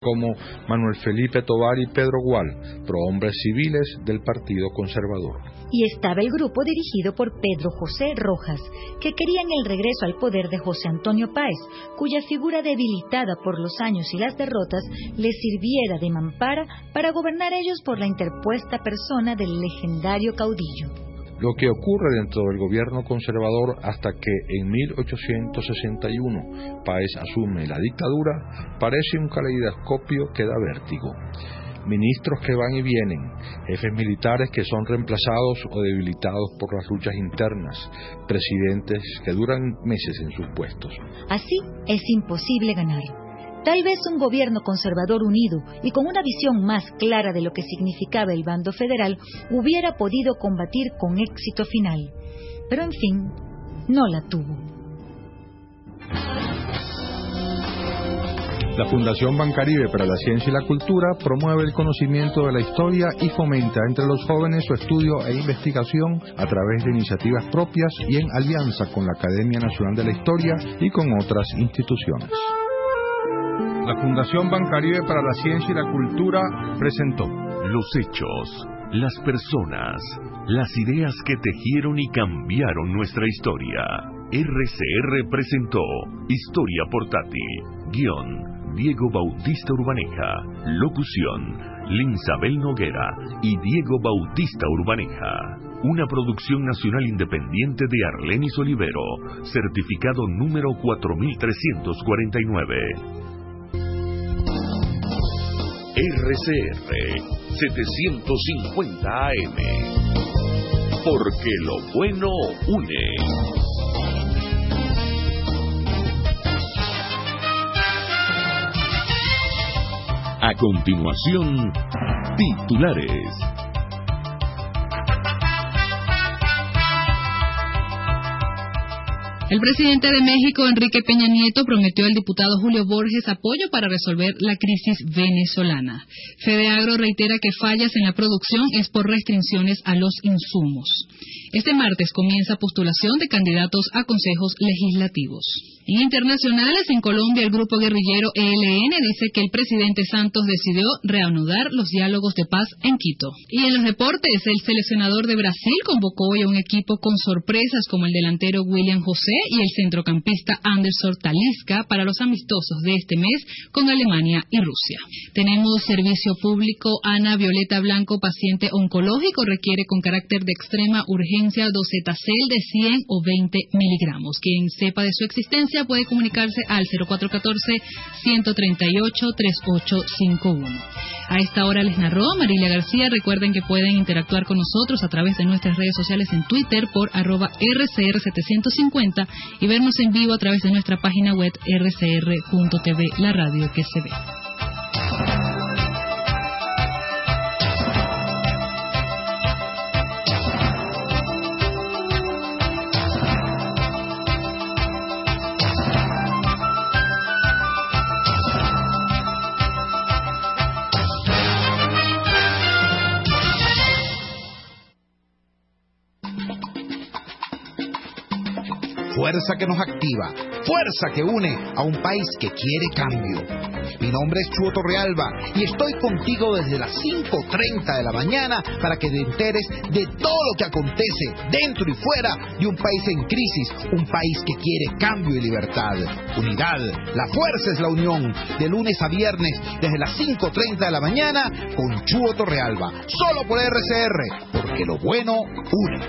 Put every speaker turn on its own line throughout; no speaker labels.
como Manuel Felipe Tovar y Pedro Gual, prohombres civiles del Partido Conservador.
Y estaba el grupo dirigido por Pedro José Rojas, que querían el regreso al poder de José Antonio Páez, cuya figura debilitada por los años y las derrotas les sirviera de mampara para gobernar ellos por la interpuesta persona del legendario caudillo.
Lo que ocurre dentro del gobierno conservador hasta que en 1861 Páez asume la dictadura parece un caleidoscopio que da vértigo. Ministros que van y vienen, jefes militares que son reemplazados o debilitados por las luchas internas, presidentes que duran meses en sus puestos.
Así es imposible ganar. Tal vez un gobierno conservador unido y con una visión más clara de lo que significaba el bando federal hubiera podido combatir con éxito final. Pero en fin, no la tuvo.
La Fundación Bancaribe para la Ciencia y la Cultura promueve el conocimiento de la historia y fomenta entre los jóvenes su estudio e investigación a través de iniciativas propias y en alianza con la Academia Nacional de la Historia y con otras instituciones. La Fundación Bancaribe para la Ciencia y la Cultura presentó
los hechos, las personas, las ideas que tejieron y cambiaron nuestra historia. RCR presentó Historia Portátil. Guión: Diego Bautista Urbaneja. Locución: Linsabel Noguera y Diego Bautista Urbaneja. Una producción nacional independiente de Arlenis Olivero. Certificado número 4349. RCR 750 AM. Porque lo bueno une. A continuación, titulares.
El presidente de México, Enrique Peña Nieto, prometió al diputado Julio Borges apoyo para resolver la crisis venezolana. FEDEAGRO reitera que fallas en la producción es por restricciones a los insumos. Este martes comienza postulación de candidatos a consejos legislativos. En internacionales, en Colombia, el grupo guerrillero ELN dice que el presidente Santos decidió reanudar los diálogos de paz en Quito. Y en los deportes, el seleccionador de Brasil convocó hoy a un equipo con sorpresas como el delantero William José y el centrocampista Anderson Talisca para los amistosos de este mes con Alemania y Rusia. Tenemos servicio público. Ana Violeta Blanco, paciente oncológico, requiere con carácter de extrema urgencia Docetacel de 100 o 20 miligramos. Quien sepa de su existencia puede comunicarse al 0414-138-3851. A esta hora les narró Marilia García. Recuerden que pueden interactuar con nosotros a través de nuestras redes sociales en Twitter por @RCR750 y vernos en vivo a través de nuestra página web rcr.tv, la radio que se ve.
Fuerza que nos activa, fuerza que une a un país que quiere cambio. Mi nombre es Chuo Torrealba y estoy contigo desde las 5:30 de la mañana para que te enteres de todo lo que acontece dentro y fuera de un país en crisis, un país que quiere cambio y libertad. Unidad, la fuerza es la unión, de lunes a viernes desde las 5:30 de la mañana con Chuo Torrealba, solo por RCR, porque lo bueno une.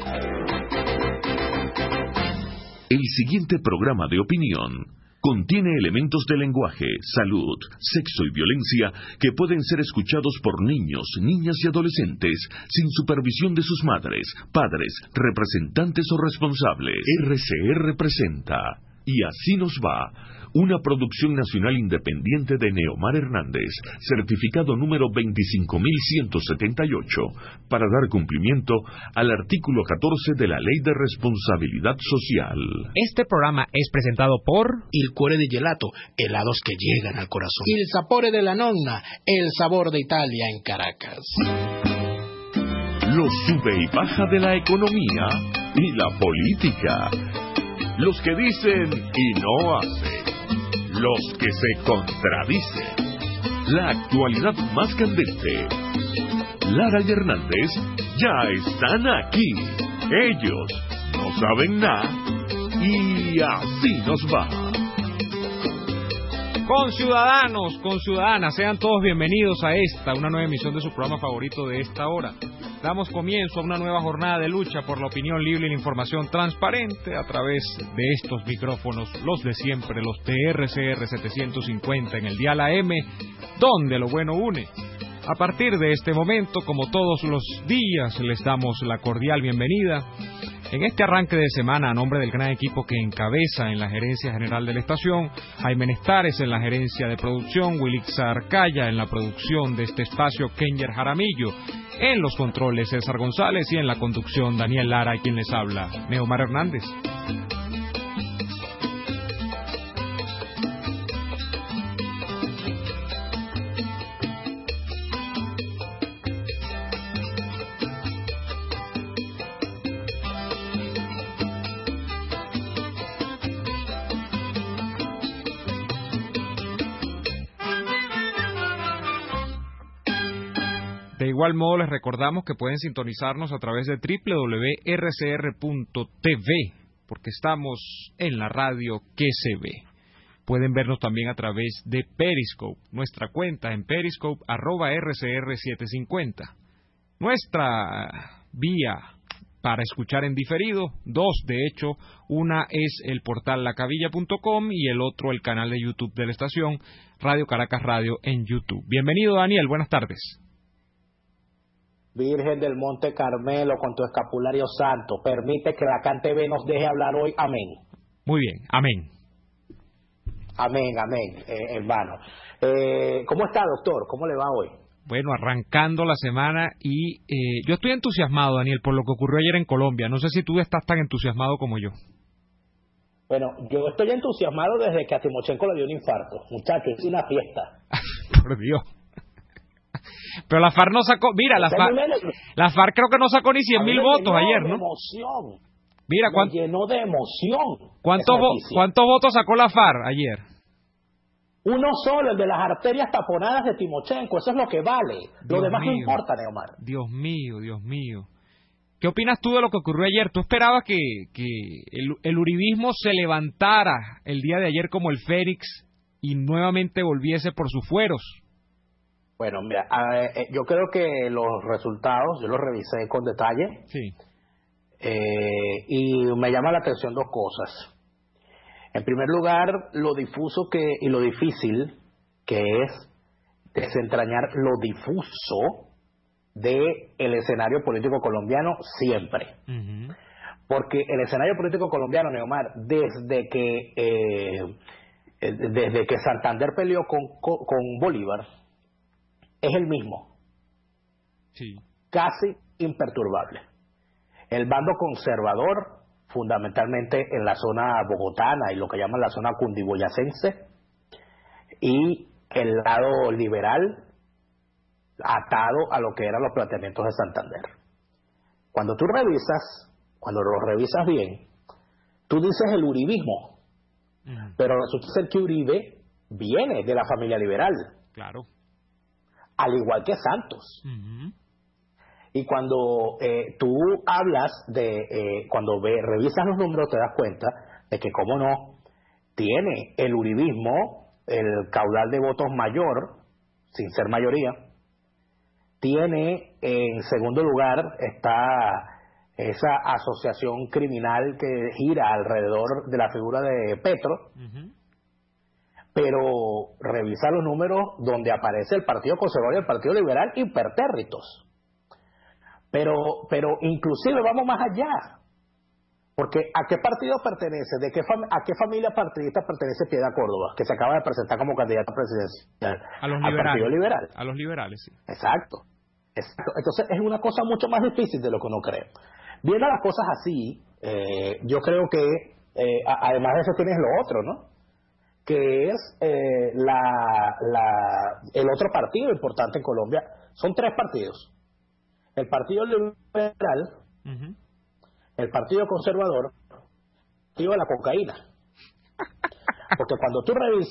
El siguiente programa de opinión contiene elementos de lenguaje, salud, sexo y violencia que pueden ser escuchados por niños, niñas y adolescentes sin supervisión de sus madres, padres, representantes o responsables. RCR presenta Y así nos va, una producción nacional independiente de Neomar Hernández, certificado número 25178, para dar cumplimiento al artículo 14 de la Ley de Responsabilidad Social.
Este programa es presentado por Il Cuore di Gelato, helados que llegan al corazón. Il Sapore della Nonna, el sabor de Italia en Caracas.
Lo sube y baja de la economía y la política. Los que dicen y no hacen. Los que se contradicen. la actualidad más candente. Lara y Hernández ya están aquí. Ellos no saben nada y así nos va.
Conciudadanos, conciudadanas, sean todos bienvenidos a una nueva emisión de su programa favorito de esta hora. Damos comienzo a una nueva jornada de lucha por la opinión libre y la información transparente a través de estos micrófonos, los de siempre, los de RCR 750 en el dial AM, donde lo bueno une. A partir de este momento, como todos los días, les damos la cordial bienvenida en este arranque de semana a nombre del gran equipo que encabeza en la gerencia general de la estación, Jaime Nestares en la gerencia de producción, Wilixar Calla en la producción de este espacio, Kenyer Jaramillo en los controles, César González, y en la conducción, Daniel Lara, quien les habla, Neomar Hernández. De igual modo, les recordamos que pueden sintonizarnos a través de www.rcr.tv, porque estamos en la radio que se ve. Pueden vernos también a través de Periscope, nuestra cuenta en Periscope, @RCR750. Nuestra vía para escuchar en diferido, dos de hecho, una es el portal lacavilla.com y el otro el canal de YouTube de la estación, Radio Caracas Radio en YouTube. Bienvenido, Daniel, buenas tardes.
Virgen del Monte Carmelo, con tu escapulario santo, permite que la CanTV nos deje hablar hoy. Amén.
Muy bien, amén.
Amén, hermano. ¿Cómo está, doctor? ¿Cómo le va hoy?
Bueno, arrancando la semana y yo estoy entusiasmado, Daniel, por lo que ocurrió ayer en Colombia. No sé si tú estás tan entusiasmado como yo.
Bueno, yo estoy entusiasmado desde que a Timochenko le dio un infarto. Muchachos, es una fiesta.
Por Dios. Pero la FARC no sacó, mira, la FARC creo que no sacó ni 100.000 votos ayer, ¿no?
Emoción.
Mira,
me llenó de emoción.
¿Cuántos votos sacó la FARC ayer?
Uno solo, el de las arterias taponadas de Timochenko, eso es lo que vale. Lo demás no importa, Neomar.
Dios mío. ¿Qué opinas tú de lo que ocurrió ayer? ¿Tú esperabas que el uribismo se levantara el día de ayer como el Fénix y nuevamente volviese por sus fueros?
Bueno, mira, yo creo que los resultados, yo los revisé con detalle.
Sí.
Y me llama la atención dos cosas. En primer lugar, lo difuso y lo difícil que es desentrañar lo difuso del escenario político colombiano siempre. Uh-huh. Porque el escenario político colombiano, Neomar, desde que Santander peleó con Bolívar, es el mismo.
Sí.
Casi imperturbable. El bando conservador, fundamentalmente en la zona bogotana y lo que llaman la zona cundiboyacense, y el lado liberal atado a lo que eran los planteamientos de Santander. Cuando lo revisas bien, tú dices el uribismo, pero resulta ser que Uribe viene de la familia liberal.
Claro.
Al igual que Santos.
Uh-huh.
Y cuando tú hablas cuando revisas los números, te das cuenta de que, cómo no, tiene el uribismo el caudal de votos mayor, sin ser mayoría. Tiene, en segundo lugar, está esa asociación criminal que gira alrededor de la figura de Petro. Uh-huh. Pero revisa los números donde aparece el Partido Conservador y el Partido Liberal impertérritos. Pero inclusive vamos más allá. Porque ¿a qué partido pertenece? ¿A qué familia partidista pertenece Piedad Córdoba, que se acaba de presentar como candidata presidencial?
Al
Partido Liberal.
A los liberales, sí.
Exacto. Entonces es una cosa mucho más difícil de lo que uno cree. Viendo las cosas así, yo creo que además de eso tienes lo otro, ¿no? Que es el otro partido importante en Colombia. Son tres partidos: el Partido Liberal, uh-huh, el Partido Conservador y el Partido de la Cocaína. Porque cuando tú revisas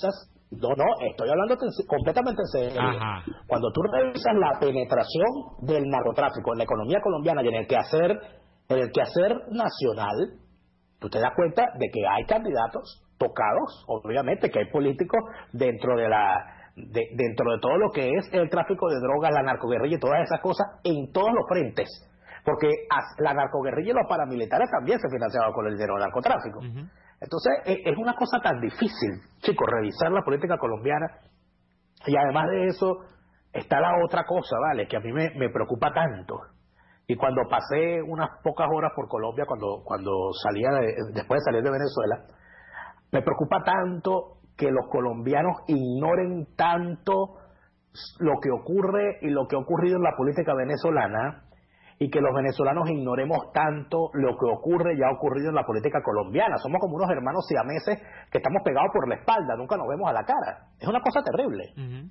No, estoy hablando completamente en serio.
Ajá.
Cuando tú revisas la penetración del narcotráfico en la economía colombiana y en el quehacer nacional, tú te das cuenta de que hay candidatos tocados, obviamente que hay políticos dentro de todo lo que es el tráfico de drogas, la narcoguerrilla y todas esas cosas en todos los frentes, porque la narcoguerrilla y los paramilitares también se financiaban con el dinero del narcotráfico. Uh-huh. Entonces es una cosa tan difícil, chicos, revisar la política colombiana. Y además de eso está la otra cosa, ¿vale?, que a mí me preocupa tanto. Y cuando pasé unas pocas horas por Colombia, cuando después de salir de Venezuela, me preocupa tanto que los colombianos ignoren tanto lo que ocurre y lo que ha ocurrido en la política venezolana, y que los venezolanos ignoremos tanto lo que ocurre y ha ocurrido en la política colombiana. Somos como unos hermanos siameses que estamos pegados por la espalda, nunca nos vemos a la cara. Es una cosa terrible.
Uh-huh.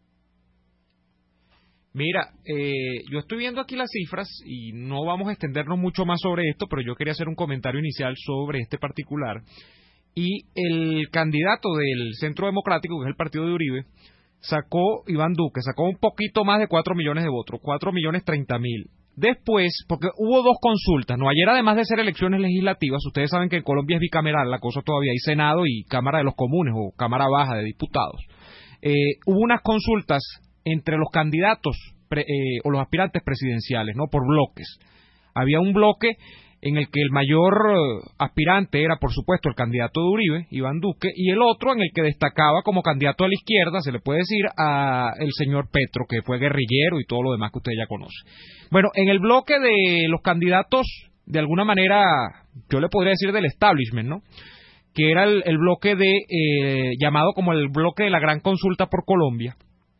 Mira, yo estoy viendo aquí las cifras y no vamos a extendernos mucho más sobre esto, pero yo quería hacer un comentario inicial sobre este particular. Y el candidato del Centro Democrático, que es el partido de Uribe, Iván Duque, sacó un poquito más de 4 millones de votos, 4.030.000. Después, porque hubo dos consultas, ¿no? Ayer, además de ser elecciones legislativas, ustedes saben que en Colombia es bicameral la cosa todavía, hay Senado y Cámara de los Comunes o Cámara Baja de Diputados. Hubo unas consultas entre los candidatos o los aspirantes presidenciales, ¿no?, por bloques. Había un bloque en el que el mayor aspirante era, por supuesto, el candidato de Uribe, Iván Duque, y el otro en el que destacaba como candidato a la izquierda, se le puede decir, a el señor Petro, que fue guerrillero y todo lo demás que usted ya conoce. Bueno, en el bloque de los candidatos, de alguna manera, yo le podría decir del establishment, ¿no?, que era el bloque llamado como el bloque de la gran consulta por Colombia,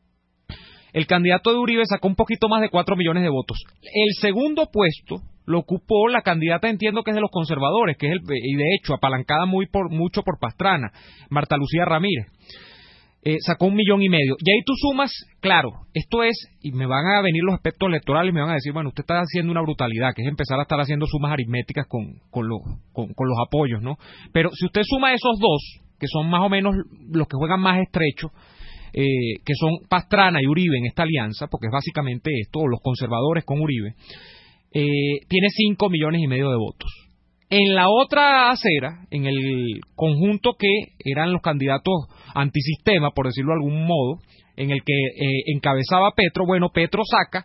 el candidato de Uribe sacó un poquito más de 4 millones de votos. El segundo puesto lo ocupó la candidata, entiendo que es de los conservadores, que es y de hecho apalancada mucho por Pastrana, Marta Lucía Ramírez. Sacó 1,5 millones. Y ahí tú sumas, claro, esto es, y me van a venir los aspectos electorales y me van a decir, bueno, usted está haciendo una brutalidad, que es empezar a estar haciendo sumas aritméticas con los apoyos, ¿no? Pero si usted suma esos dos, que son más o menos los que juegan más estrecho, que son Pastrana y Uribe en esta alianza, porque es básicamente esto, o los conservadores con Uribe, tiene 5,5 millones de votos. En la otra acera, en el conjunto que eran los candidatos antisistema, por decirlo de algún modo, en el que encabezaba Petro, bueno, Petro saca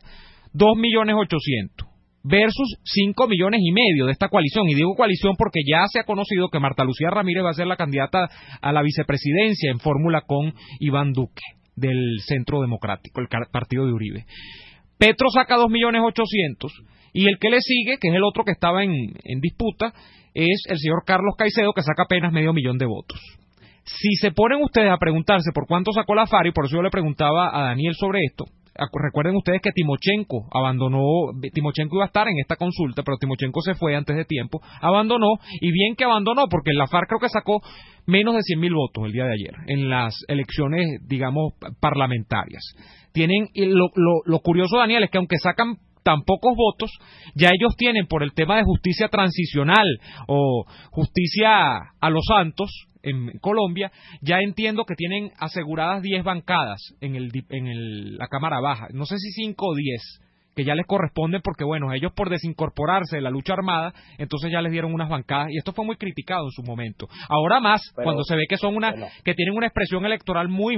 2.800.000 versus 5,5 millones de esta coalición. Y digo coalición porque ya se ha conocido que Marta Lucía Ramírez va a ser la candidata a la vicepresidencia en fórmula con Iván Duque del Centro Democrático, el partido de Uribe. Petro saca 2.800.000 y el que le sigue, que es el otro que estaba en disputa, es el señor Carlos Caicedo, que saca apenas 500.000 de votos. Si se ponen ustedes a preguntarse por cuánto sacó la FARC, y por eso yo le preguntaba a Daniel sobre esto, recuerden ustedes que Timochenko iba a estar en esta consulta, pero Timochenko se fue antes de tiempo, abandonó, y bien que abandonó, porque la FARC creo que sacó menos de 100.000 votos el día de ayer, en las elecciones, digamos, parlamentarias. Tienen, lo curioso, Daniel, es que aunque sacan tan pocos votos, ya ellos tienen, por el tema de justicia transicional o justicia a los santos en Colombia, ya entiendo que tienen aseguradas 10 bancadas en la Cámara Baja, no sé si 5 o 10, que ya les corresponden porque, bueno, ellos por desincorporarse de la lucha armada, entonces ya les dieron unas bancadas, y esto fue muy criticado en su momento. Ahora más, cuando se ve que son que tienen una expresión electoral muy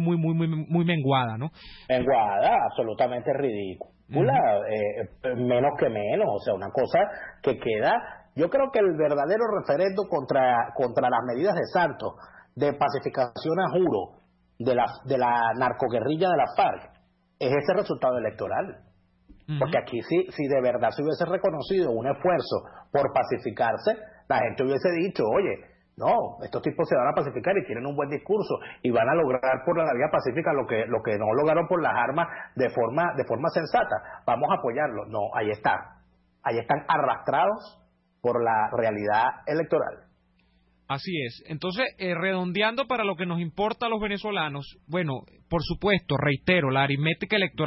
menguada, ¿no?
Menguada, absolutamente ridícula. Menos que menos, o sea, una cosa que queda. Yo creo que el verdadero referendo contra las medidas de Santos de pacificación a juro de la narcoguerrilla de la FARC es ese resultado electoral. Porque aquí si de verdad se hubiese reconocido un esfuerzo por pacificarse, la gente hubiese dicho, oye, no, estos tipos se van a pacificar y tienen un buen discurso y van a lograr por la vía pacífica lo que no lograron por las armas de forma sensata. Vamos a apoyarlo. No, ahí están arrastrados por la realidad electoral.
Así es. Entonces, redondeando para lo que nos importa a los venezolanos, bueno, por supuesto, reitero, la aritmética electoral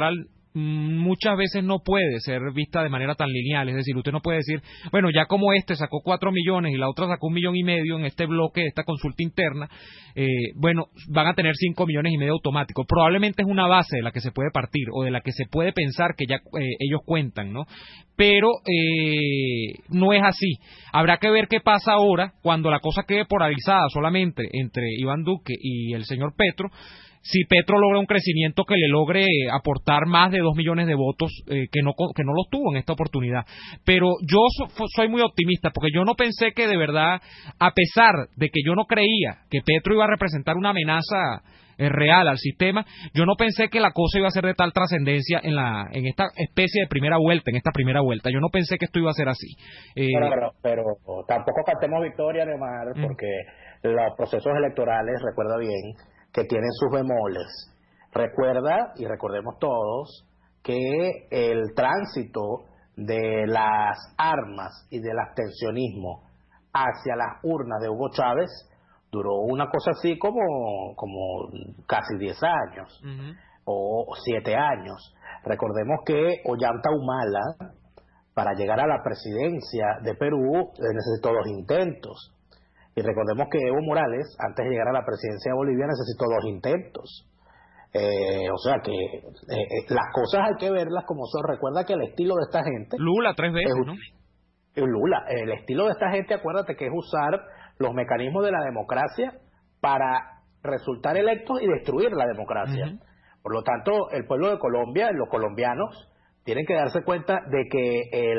muchas veces no puede ser vista de manera tan lineal. Es decir, usted no puede decir, bueno, ya como este sacó 4 millones y la otra sacó 1,5 millones en este bloque, esta consulta interna, bueno, van a tener 5,5 millones automáticos. Probablemente es una base de la que se puede partir o de la que se puede pensar que ya ellos cuentan, ¿no? Pero no es así. Habrá que ver qué pasa ahora cuando la cosa quede polarizada solamente entre Iván Duque y el señor Petro. Si Petro logra un crecimiento que le logre aportar más de 2 millones de votos, que no los tuvo en esta oportunidad. Pero yo soy muy optimista, porque yo no pensé que de verdad, a pesar de que yo no creía que Petro iba a representar una amenaza real al sistema, yo no pensé que la cosa iba a ser de tal trascendencia en esta especie de primera vuelta, en esta primera vuelta. Yo no pensé que esto iba a ser así.
Pero tampoco cantemos victoria, Neymar, porque los procesos electorales, recuerda bien, que tienen sus bemoles. Recuerda, y recordemos todos, que el tránsito de las armas y del abstencionismo hacia las urnas de Hugo Chávez duró una cosa así como casi 10 años, o 7 años. Recordemos que Ollanta Humala, para llegar a la presidencia de Perú, necesitó 2 intentos. Y recordemos que Evo Morales, antes de llegar a la presidencia de Bolivia, necesitó 2 intentos. O sea que las cosas hay que verlas como son. Recuerda que el estilo de esta gente...
Lula 3 veces, ¿no?
Lula, el estilo de esta gente, acuérdate que es usar los mecanismos de la democracia para resultar electos y destruir la democracia. Por lo tanto, el pueblo de Colombia, los colombianos, tienen que darse cuenta de que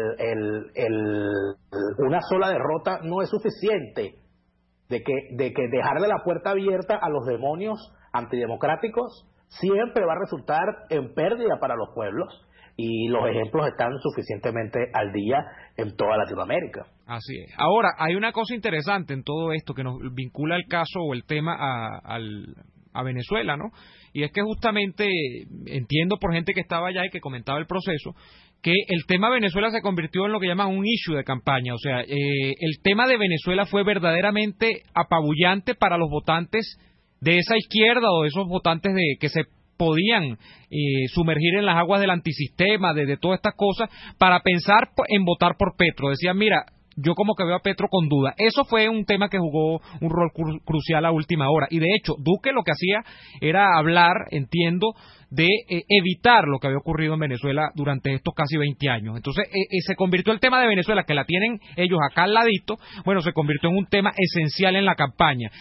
una sola derrota no es suficiente. De que dejarle la puerta abierta a los demonios antidemocráticos siempre va a resultar en pérdida para los pueblos, y los ejemplos están suficientemente al día en toda Latinoamérica.
Así es. Ahora, hay una cosa interesante en todo esto que nos vincula el caso o el tema a Venezuela, ¿no? Y es que justamente entiendo por gente que estaba allá y que comentaba el proceso, que el tema Venezuela se convirtió en lo que llaman un issue de campaña. O sea, el tema de Venezuela fue verdaderamente apabullante para los votantes de esa izquierda o de esos votantes que se podían sumergir en las aguas del antisistema, de todas estas cosas, para pensar en votar por Petro. Decían, mira, yo como que veo a Petro con duda. Eso fue un tema que jugó un rol crucial a última hora. Y de hecho, Duque lo que hacía era hablar, entiendo, de evitar lo que había ocurrido en Venezuela durante estos casi 20 años. Entonces, se convirtió el tema de Venezuela, que la tienen ellos acá al ladito, bueno, se convirtió en un tema esencial en la campaña.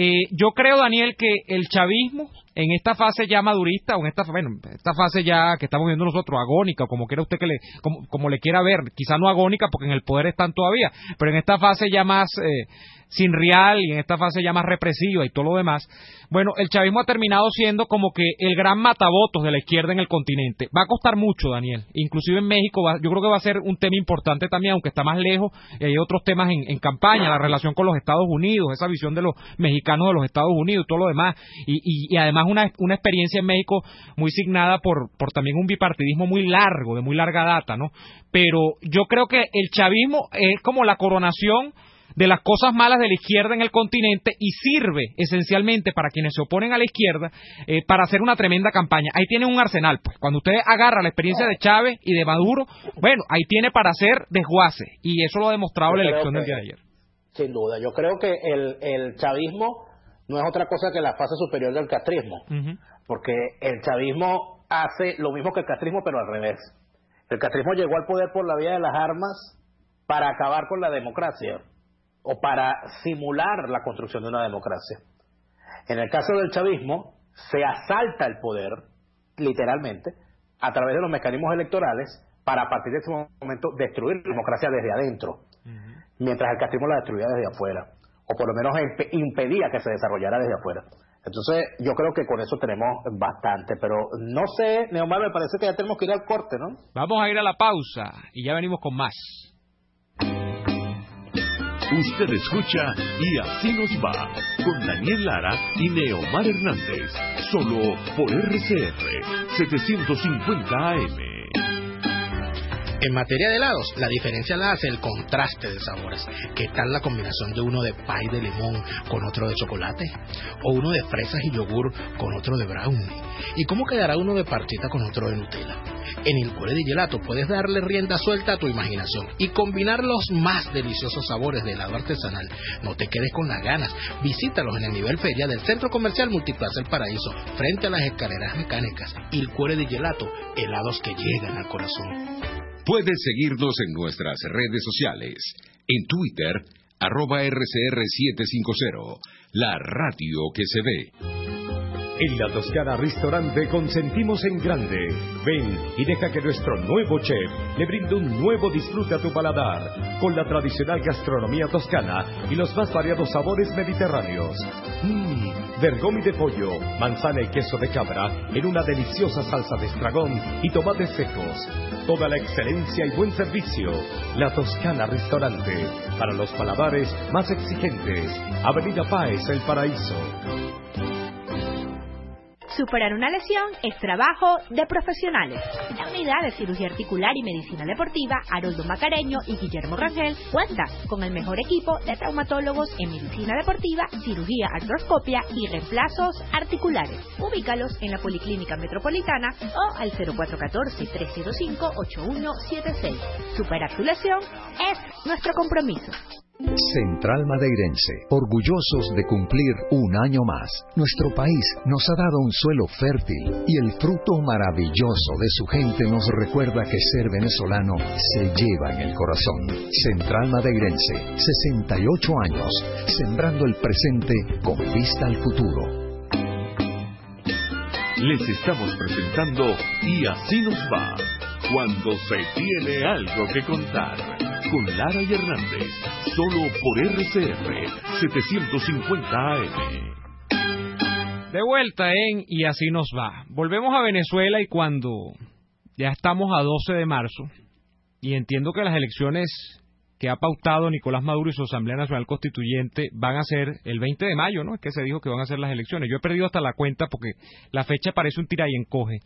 Yo creo, Daniel, que el chavismo, en esta fase ya madurista, o esta fase ya que estamos viendo nosotros, agónica, o como quiera usted como le quiera ver, quizá no agónica porque en el poder están todavía, pero en esta fase ya más sin real y en esta fase ya más represiva y todo lo demás, bueno, el chavismo ha terminado siendo como que el gran matavotos de la izquierda en el continente. Va a costar mucho, Daniel, inclusive en México yo creo que va a ser un tema importante también, aunque está más lejos, y hay otros temas en campaña, la relación con los Estados Unidos, esa visión de los mexicanos de los Estados Unidos y todo lo demás, y además una experiencia en México muy signada por también un bipartidismo muy largo, de muy larga data, ¿no? Pero yo creo que el chavismo es como la coronación de las cosas malas de la izquierda en el continente y sirve esencialmente para quienes se oponen a la izquierda para hacer una tremenda campaña. Ahí tiene un arsenal, pues. Cuando usted agarra la experiencia de Chávez y de Maduro, bueno, ahí tiene para hacer desguace, y eso lo ha demostrado la elección del día de ayer.
Sin duda, yo creo que el chavismo no es otra cosa que la fase superior del castrismo, porque el chavismo hace lo mismo que el castrismo, pero al revés. El castrismo llegó al poder por la vía de las armas para acabar con la democracia, o para simular la construcción de una democracia. En el caso del chavismo, se asalta el poder, literalmente, a través de los mecanismos electorales, para a partir de ese momento destruir la democracia desde adentro, mientras el castrismo la destruía desde afuera, o por lo menos impedía que se desarrollara desde afuera. Entonces, yo creo que con eso tenemos bastante, pero no sé, Neomar, me parece que ya tenemos que ir al corte, ¿no?
Vamos a ir a la pausa y ya venimos con más.
Usted escucha Y Así Nos Va, con Daniel Lara y Neomar Hernández, solo por RCR 750 AM.
En materia de helados, la diferencia la hace el contraste de sabores. ¿Qué tal la combinación de uno de pie de limón con otro de chocolate? ¿O uno de fresas y yogur con otro de brownie? ¿Y cómo quedará uno de parchita con otro de Nutella?
En el Cuore di Gelato puedes darle rienda suelta a tu imaginación y combinar los más deliciosos sabores de helado artesanal. No te quedes con las ganas. Visítalos en el nivel feria del Centro Comercial Multiplaza El Paraíso, frente a las escaleras mecánicas. El Cuore di Gelato, helados que llegan al corazón.
Puedes seguirnos en nuestras redes sociales. En Twitter, @RCR750, la radio que se ve.
En La Toscana Restaurante consentimos en grande. Ven y deja que nuestro nuevo chef le brinde un nuevo disfrute a tu paladar, con la tradicional gastronomía toscana y los más variados sabores mediterráneos. Vergomi de pollo, manzana y queso de cabra en una deliciosa salsa de estragón y tomates secos. Toda la excelencia y buen servicio. La Toscana Restaurante, para los paladares más exigentes. Avenida Páez, El Paraíso.
Superar una lesión es trabajo de profesionales. La unidad de cirugía articular y medicina deportiva Haroldo Macareño y Guillermo Rangel cuenta con el mejor equipo de traumatólogos en medicina deportiva, cirugía artroscopia y reemplazos articulares. Ubícalos en la Policlínica Metropolitana o al 0414-305-8176. Superar tu lesión es nuestro compromiso.
Central Madeirense, orgullosos de cumplir un año más. Nuestro país nos ha dado un suelo fértil y el fruto maravilloso de su gente nos recuerda que ser venezolano se lleva en el corazón. Central Madeirense, 68 años, sembrando el presente con vista al futuro.
Les estamos presentando Y así nos va, cuando se tiene algo que contar, con Lara y Hernández, solo por RCR 750 AM.
De vuelta en Y así nos va. Volvemos a Venezuela y cuando ya estamos a 12 de marzo, y entiendo que las elecciones que ha pautado Nicolás Maduro y su Asamblea Nacional Constituyente van a ser el 20 de mayo, ¿no? Es que se dijo que van a ser las elecciones. Yo he perdido hasta la cuenta porque la fecha parece un tira y encoge.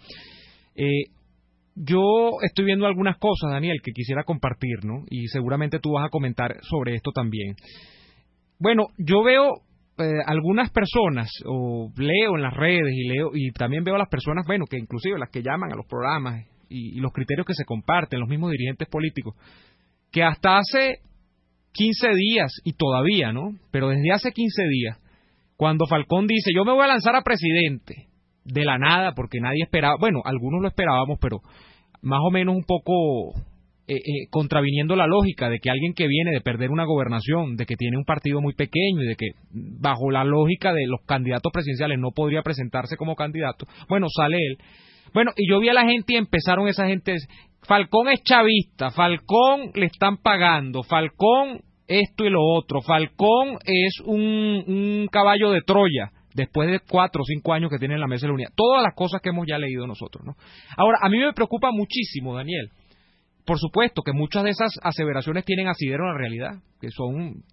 Yo estoy viendo algunas cosas, Daniel, que quisiera compartir, ¿no? Y seguramente tú vas a comentar sobre esto también. Bueno, yo veo algunas personas, o leo en las redes y también veo a las personas, bueno, que inclusive las que llaman a los programas y los criterios que se comparten, los mismos dirigentes políticos, que hasta hace 15 días, y todavía, ¿no? Pero desde hace 15 días, cuando Falcón dice, yo me voy a lanzar a presidente, de la nada, porque nadie esperaba, bueno, algunos lo esperábamos, pero más o menos un poco contraviniendo la lógica de que alguien que viene de perder una gobernación, de que tiene un partido muy pequeño y de que bajo la lógica de los candidatos presidenciales no podría presentarse como candidato, bueno, sale él. Bueno, y yo vi a la gente y empezaron esa gente, Falcón es chavista, Falcón le están pagando, Falcón esto y lo otro, Falcón es un caballo de Troya, después de 4 o 5 años que tiene en la mesa de la unidad. Todas las cosas que hemos ya leído nosotros, ¿no? Ahora, a mí me preocupa muchísimo, Daniel. Por supuesto que muchas de esas aseveraciones tienen asidero en la realidad, que son,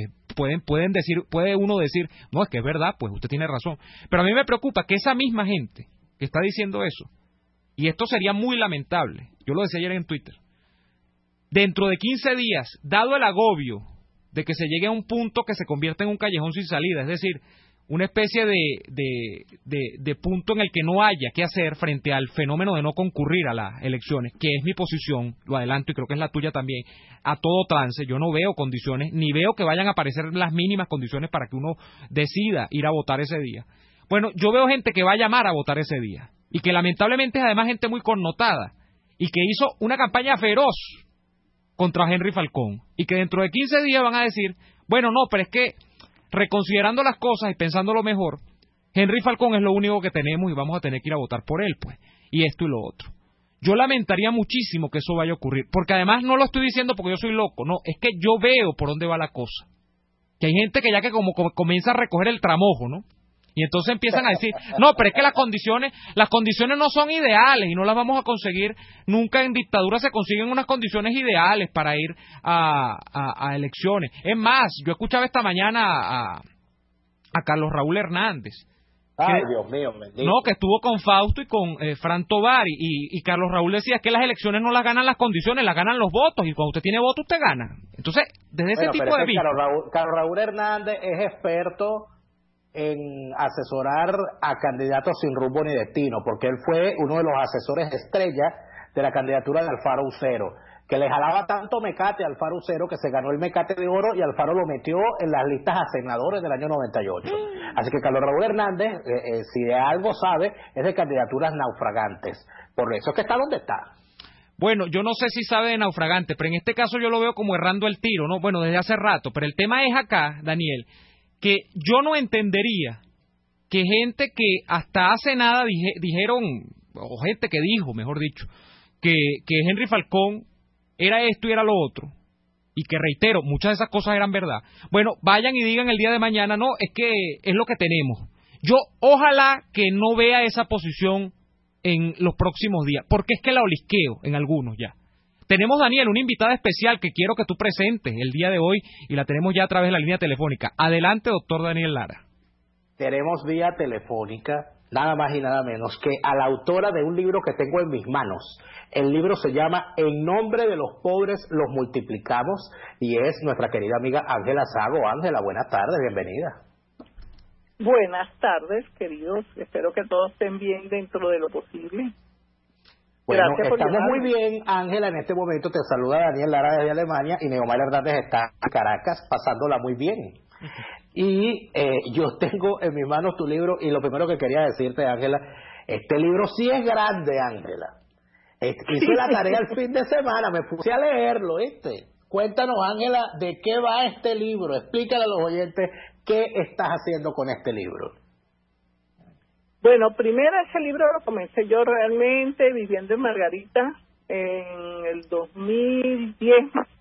puede uno decir, no, es que es verdad, pues usted tiene razón. Pero a mí me preocupa que esa misma gente que está diciendo eso, y esto sería muy lamentable, yo lo decía ayer en Twitter, dentro de 15 días, dado el agobio de que se llegue a un punto que se convierta en un callejón sin salida, es decir, una especie de punto en el que no haya qué hacer frente al fenómeno de no concurrir a las elecciones, que es mi posición, lo adelanto y creo que es la tuya también, a todo trance. Yo no veo condiciones, ni veo que vayan a aparecer las mínimas condiciones para que uno decida ir a votar ese día. Bueno, yo veo gente que va a llamar a votar ese día, y que lamentablemente es además gente muy connotada, y que hizo una campaña feroz contra Henry Falcón, y que dentro de 15 días van a decir, bueno, no, pero es que reconsiderando las cosas y pensándolo mejor, Henry Falcón es lo único que tenemos y vamos a tener que ir a votar por él, pues, y esto y lo otro. Yo lamentaría muchísimo que eso vaya a ocurrir, porque además no lo estoy diciendo porque yo soy loco, no, es que yo veo por dónde va la cosa. Que hay gente que ya que como comienza a recoger el tramojo, ¿no? Y entonces empiezan a decir, no, pero es que las condiciones no son ideales y no las vamos a conseguir. Nunca en dictadura se consiguen unas condiciones ideales para ir a elecciones. Es más, yo escuchaba esta mañana a Carlos Raúl Hernández.
Ay, Dios mío, bendito.
No, que estuvo con Fausto y con Fran Tovar y Carlos Raúl decía que las elecciones no las ganan las condiciones, las ganan los votos, y cuando usted tiene votos usted gana. Entonces, desde ese tipo de vista...
Carlos Raúl Hernández es experto en asesorar a candidatos sin rumbo ni destino, porque él fue uno de los asesores estrella de la candidatura de Alfaro Ucero, que le jalaba tanto mecate a Alfaro Ucero que se ganó el mecate de oro y Alfaro lo metió en las listas a senadores del año 98. Así que Carlos Raúl Hernández, si de algo sabe, es de candidaturas naufragantes. Por eso es que está donde está.
Bueno, yo no sé si sabe de naufragante, pero en este caso yo lo veo como errando el tiro, ¿no? Bueno, desde hace rato, pero el tema es acá, Daniel, que yo no entendería que gente que hasta hace nada dijeron, o gente que dijo, mejor dicho, que Henry Falcón era esto y era lo otro, y que reitero, muchas de esas cosas eran verdad. Bueno, vayan y digan el día de mañana, no, es que es lo que tenemos. Yo ojalá que no vea esa posición en los próximos días, porque es que la olisqueo en algunos ya. Tenemos, Daniel, una invitada especial que quiero que tú presentes el día de hoy, y la tenemos ya a través de la línea telefónica. Adelante, doctor Daniel Lara.
Tenemos vía telefónica, nada más y nada menos, que a la autora de un libro que tengo en mis manos. El libro se llama En nombre de los pobres los multiplicamos, y es nuestra querida amiga Ángela Sago. Ángela, buenas tardes, bienvenida.
Buenas tardes, queridos. Espero que todos estén bien dentro de lo posible.
Bueno,
Gracias
estamos muy bien, Ángela. En este momento te saluda Daniel Lara desde Alemania y Neomar Hernández está en Caracas pasándola muy bien. Y yo tengo en mis manos tu libro, y lo primero que quería decirte, Ángela, este libro sí es grande, Ángela. Hice la tarea el fin de semana, me puse a leerlo, ¿viste? Cuéntanos, Ángela, de qué va este libro. Explícale a los oyentes qué estás haciendo con este libro.
Bueno, primero ese libro lo comencé yo realmente viviendo en Margarita en el 2010.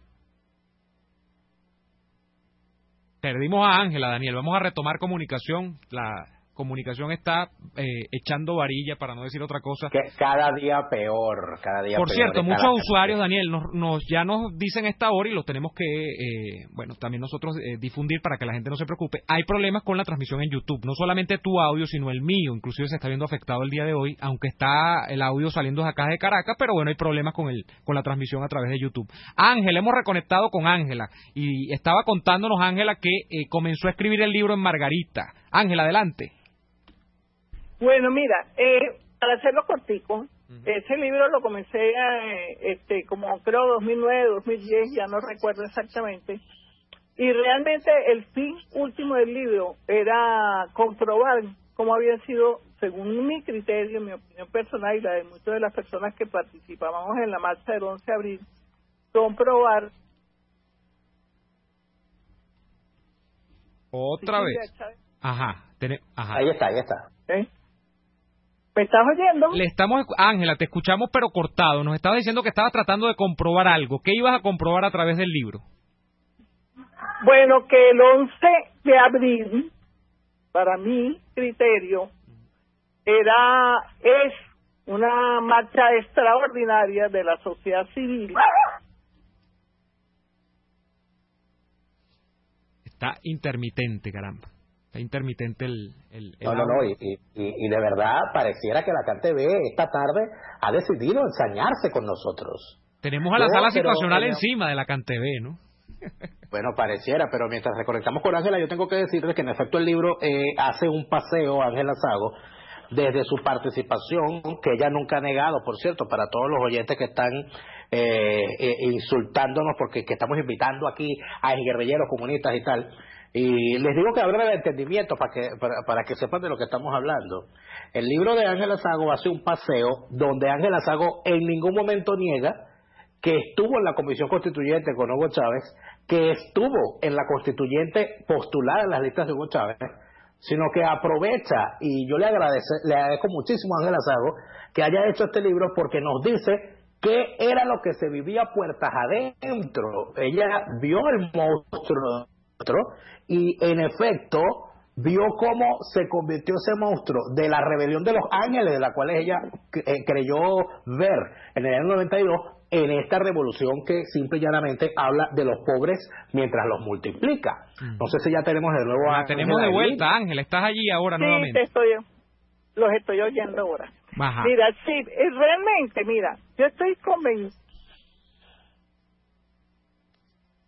Perdimos a Ángela, Daniel. Vamos a retomar comunicación. La comunicación está echando varilla, para no decir otra cosa.
Que cada día peor, cada día
Por
peor.
cierto, muchos usuarios, Daniel, ya nos dicen esta hora y los tenemos que, también nosotros difundir para que la gente no se preocupe. Hay problemas con la transmisión en YouTube, no solamente tu audio, sino el mío. Inclusive se está viendo afectado el día de hoy, aunque está el audio saliendo de acá de Caracas, pero bueno, hay problemas con la transmisión a través de YouTube. Ángela, hemos reconectado con Ángela y estaba contándonos, Ángela, que comenzó a escribir el libro en Margarita. Ángela, adelante.
Bueno, mira, para hacerlo cortico, ese libro lo comencé como creo 2009, 2010, ya no recuerdo exactamente, y realmente el fin último del libro era comprobar cómo había sido, según mi criterio, mi opinión personal y la de muchas de las personas que participábamos en la marcha del 11 de abril, comprobar.
Otra vez. Ajá.
Ahí está.
¿Me estás oyendo?
Ángela, te escuchamos pero cortado. Nos estabas diciendo que estabas tratando de comprobar algo. ¿Qué ibas a comprobar a través del libro?
Bueno, que el 11 de abril, para mi criterio, es una marcha extraordinaria de la sociedad civil.
Está intermitente, caramba. Está intermitente el
No, y de verdad pareciera que la CanTV esta tarde ha decidido ensañarse con nosotros.
Tenemos a la sala situacional encima de la CanTV, ¿no?
Bueno, pareciera, pero mientras reconectamos con Ángela, yo tengo que decirles que en efecto el libro hace un paseo, Ángela Sago, desde su participación, que ella nunca ha negado, por cierto, para todos los oyentes que están insultándonos porque que estamos invitando aquí a guerrilleros comunistas y tal. Y les digo que hablen del entendimiento para que sepan de lo que estamos hablando. El libro de Ángela Sago hace un paseo donde Ángela Sago en ningún momento niega que estuvo en la Comisión Constituyente con Hugo Chávez, que estuvo en la Constituyente postulada en las listas de Hugo Chávez, sino que aprovecha, y yo le agradezco muchísimo a Ángela Sago que haya hecho este libro porque nos dice qué era lo que se vivía puertas adentro. Ella vio el monstruo y en efecto vio cómo se convirtió ese monstruo de la rebelión de los ángeles, de la cual ella creyó ver en el año 92, en esta revolución que simple y llanamente habla de los pobres mientras los multiplica. No sé si ya tenemos de nuevo a
Ángela. Tenemos de vuelta, Ángela, estás allí ahora nuevamente.
Sí, los estoy oyendo ahora.
Ajá.
Mira, sí, realmente, yo estoy convencido.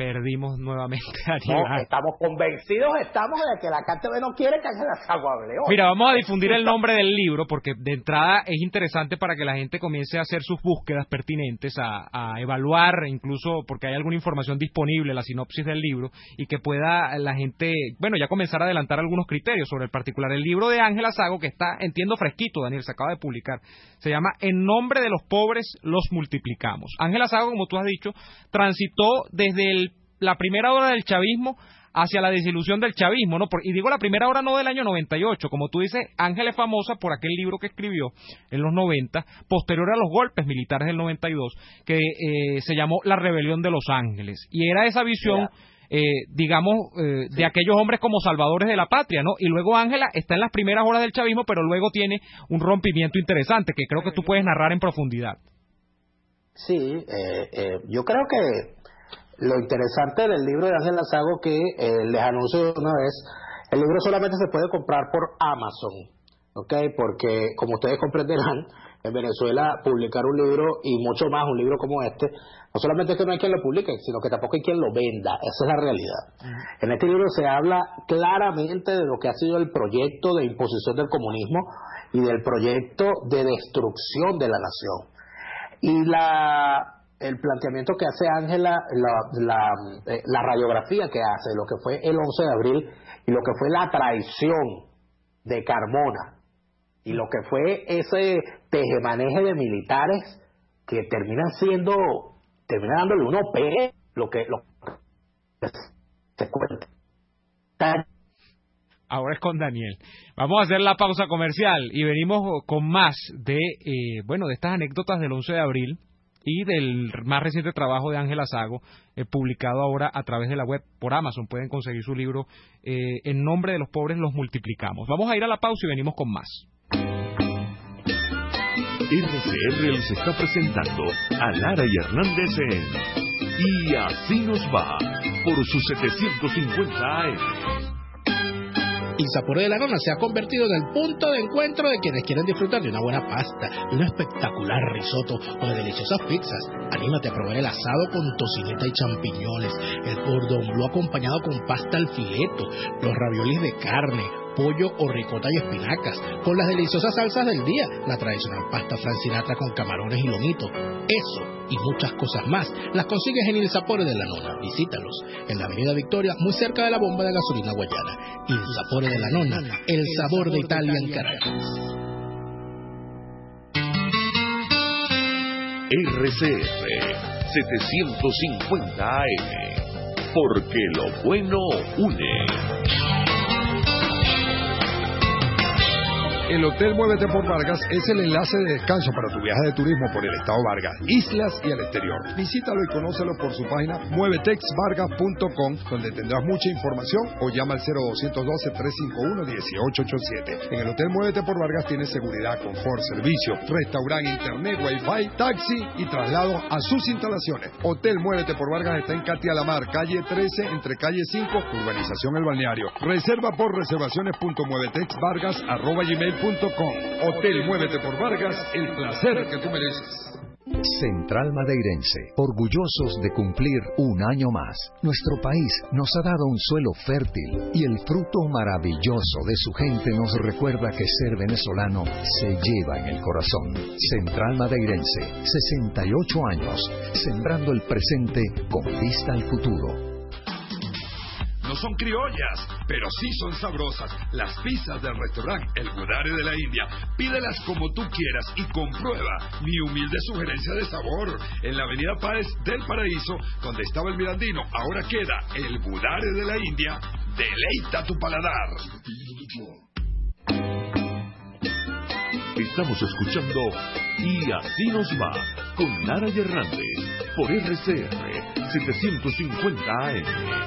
Perdimos nuevamente a
No,
Daniel.
estamos convencidos de que la KTV no quiere que Ángela Sago hable hoy.
Mira, vamos a difundir el nombre del libro porque de entrada es interesante para que la gente comience a hacer sus búsquedas pertinentes, a evaluar, incluso porque hay alguna información disponible, la sinopsis del libro, y que pueda la gente, bueno, ya comenzar a adelantar algunos criterios sobre el particular. El libro de Ángela Sago, que está, entiendo, fresquito, Daniel, se acaba de publicar, se llama En nombre de los pobres los multiplicamos. Ángela Sago, como tú has dicho, transitó desde la primera hora del chavismo hacia la desilusión del chavismo, ¿no? Y digo la primera hora no del año 98, como tú dices, Ángela es famosa por aquel libro que escribió en los 90, posterior a los golpes militares del 92, que se llamó La Rebelión de los Ángeles, y era esa visión, de aquellos hombres como salvadores de la patria, ¿no? Y luego Ángela está en las primeras horas del chavismo, pero luego tiene un rompimiento interesante, que creo que tú puedes narrar en profundidad.
Sí, yo creo que lo interesante del libro de Ángela Sago, que les anuncio de una vez, el libro solamente se puede comprar por Amazon, ¿ok? Porque, como ustedes comprenderán, en Venezuela publicar un libro, y mucho más un libro como este, no solamente es que no hay quien lo publique, sino que tampoco hay quien lo venda. Esa es la realidad. En este libro se habla claramente de lo que ha sido el proyecto de imposición del comunismo y del proyecto de destrucción de la nación. Y el planteamiento que hace Ángela, la radiografía que hace de lo que fue el 11 de abril y lo que fue la traición de Carmona y lo que fue ese tejemaneje de militares que terminan dándole uno pe lo que se cuenta.
Ahora es con Daniel. Vamos a hacer la pausa comercial y venimos con más de estas anécdotas del 11 de abril y del más reciente trabajo de Ángela Sago, publicado ahora a través de la web por Amazon. Pueden conseguir su libro En nombre de los pobres los multiplicamos. Vamos a ir a la pausa y venimos con más.
RCR les está presentando a Lara y Hernández en Y Así Nos Va por sus 750 AM.
Il Sapore de la Nonna se ha convertido en el punto de encuentro de quienes quieren disfrutar de una buena pasta, de un espectacular risotto o de deliciosas pizzas. Anímate a probar el asado con tocineta y champiñones, el cordon bleu acompañado con pasta al fileto, los raviolis de carne, pollo o ricota y espinacas, con las deliciosas salsas del día, la tradicional pasta francinatra con camarones y lomito. Eso y muchas cosas más las consigues en Il Sapore de la Nonna. Visítalos en la Avenida Victoria, muy cerca de la bomba de gasolina Guayana. Il Sapore de la Nonna, el sabor de Italia en Caracas.
RCR 750 AM, porque lo bueno une.
El Hotel Muévete por Vargas es el enlace de descanso para tu viaje de turismo por el estado Vargas, islas y el exterior. Visítalo y conócelo por su página muevetexvargas.com, donde tendrás mucha información, o llama al 0212-351-1887. En el Hotel Muévete por Vargas tienes seguridad, confort, servicio, restaurante, internet, wifi, taxi y traslado a sus instalaciones. Hotel Muévete por Vargas está en Katia Lamar, calle 13, entre calle 5, urbanización El Balneario. Reserva por reservaciones.muevetexvargas@gmail.com. Hotel Muévete por Vargas, el placer que tú mereces.
Central Madeirense, orgullosos de cumplir un año más. Nuestro país nos ha dado un suelo fértil y el fruto maravilloso de su gente nos recuerda que ser venezolano se lleva en el corazón. Central Madeirense, 68 años, sembrando el presente con vista al futuro.
No son criollas, pero sí son sabrosas. Las pizzas del restaurante El Gudare de la India. Pídelas como tú quieras y comprueba mi humilde sugerencia de sabor. En la avenida Páez del Paraíso, donde estaba el Mirandino, ahora queda El Gudare de la India. Deleita tu paladar.
Estamos escuchando Y Así Nos Va con Lara y Hernández por RCR 750 AM.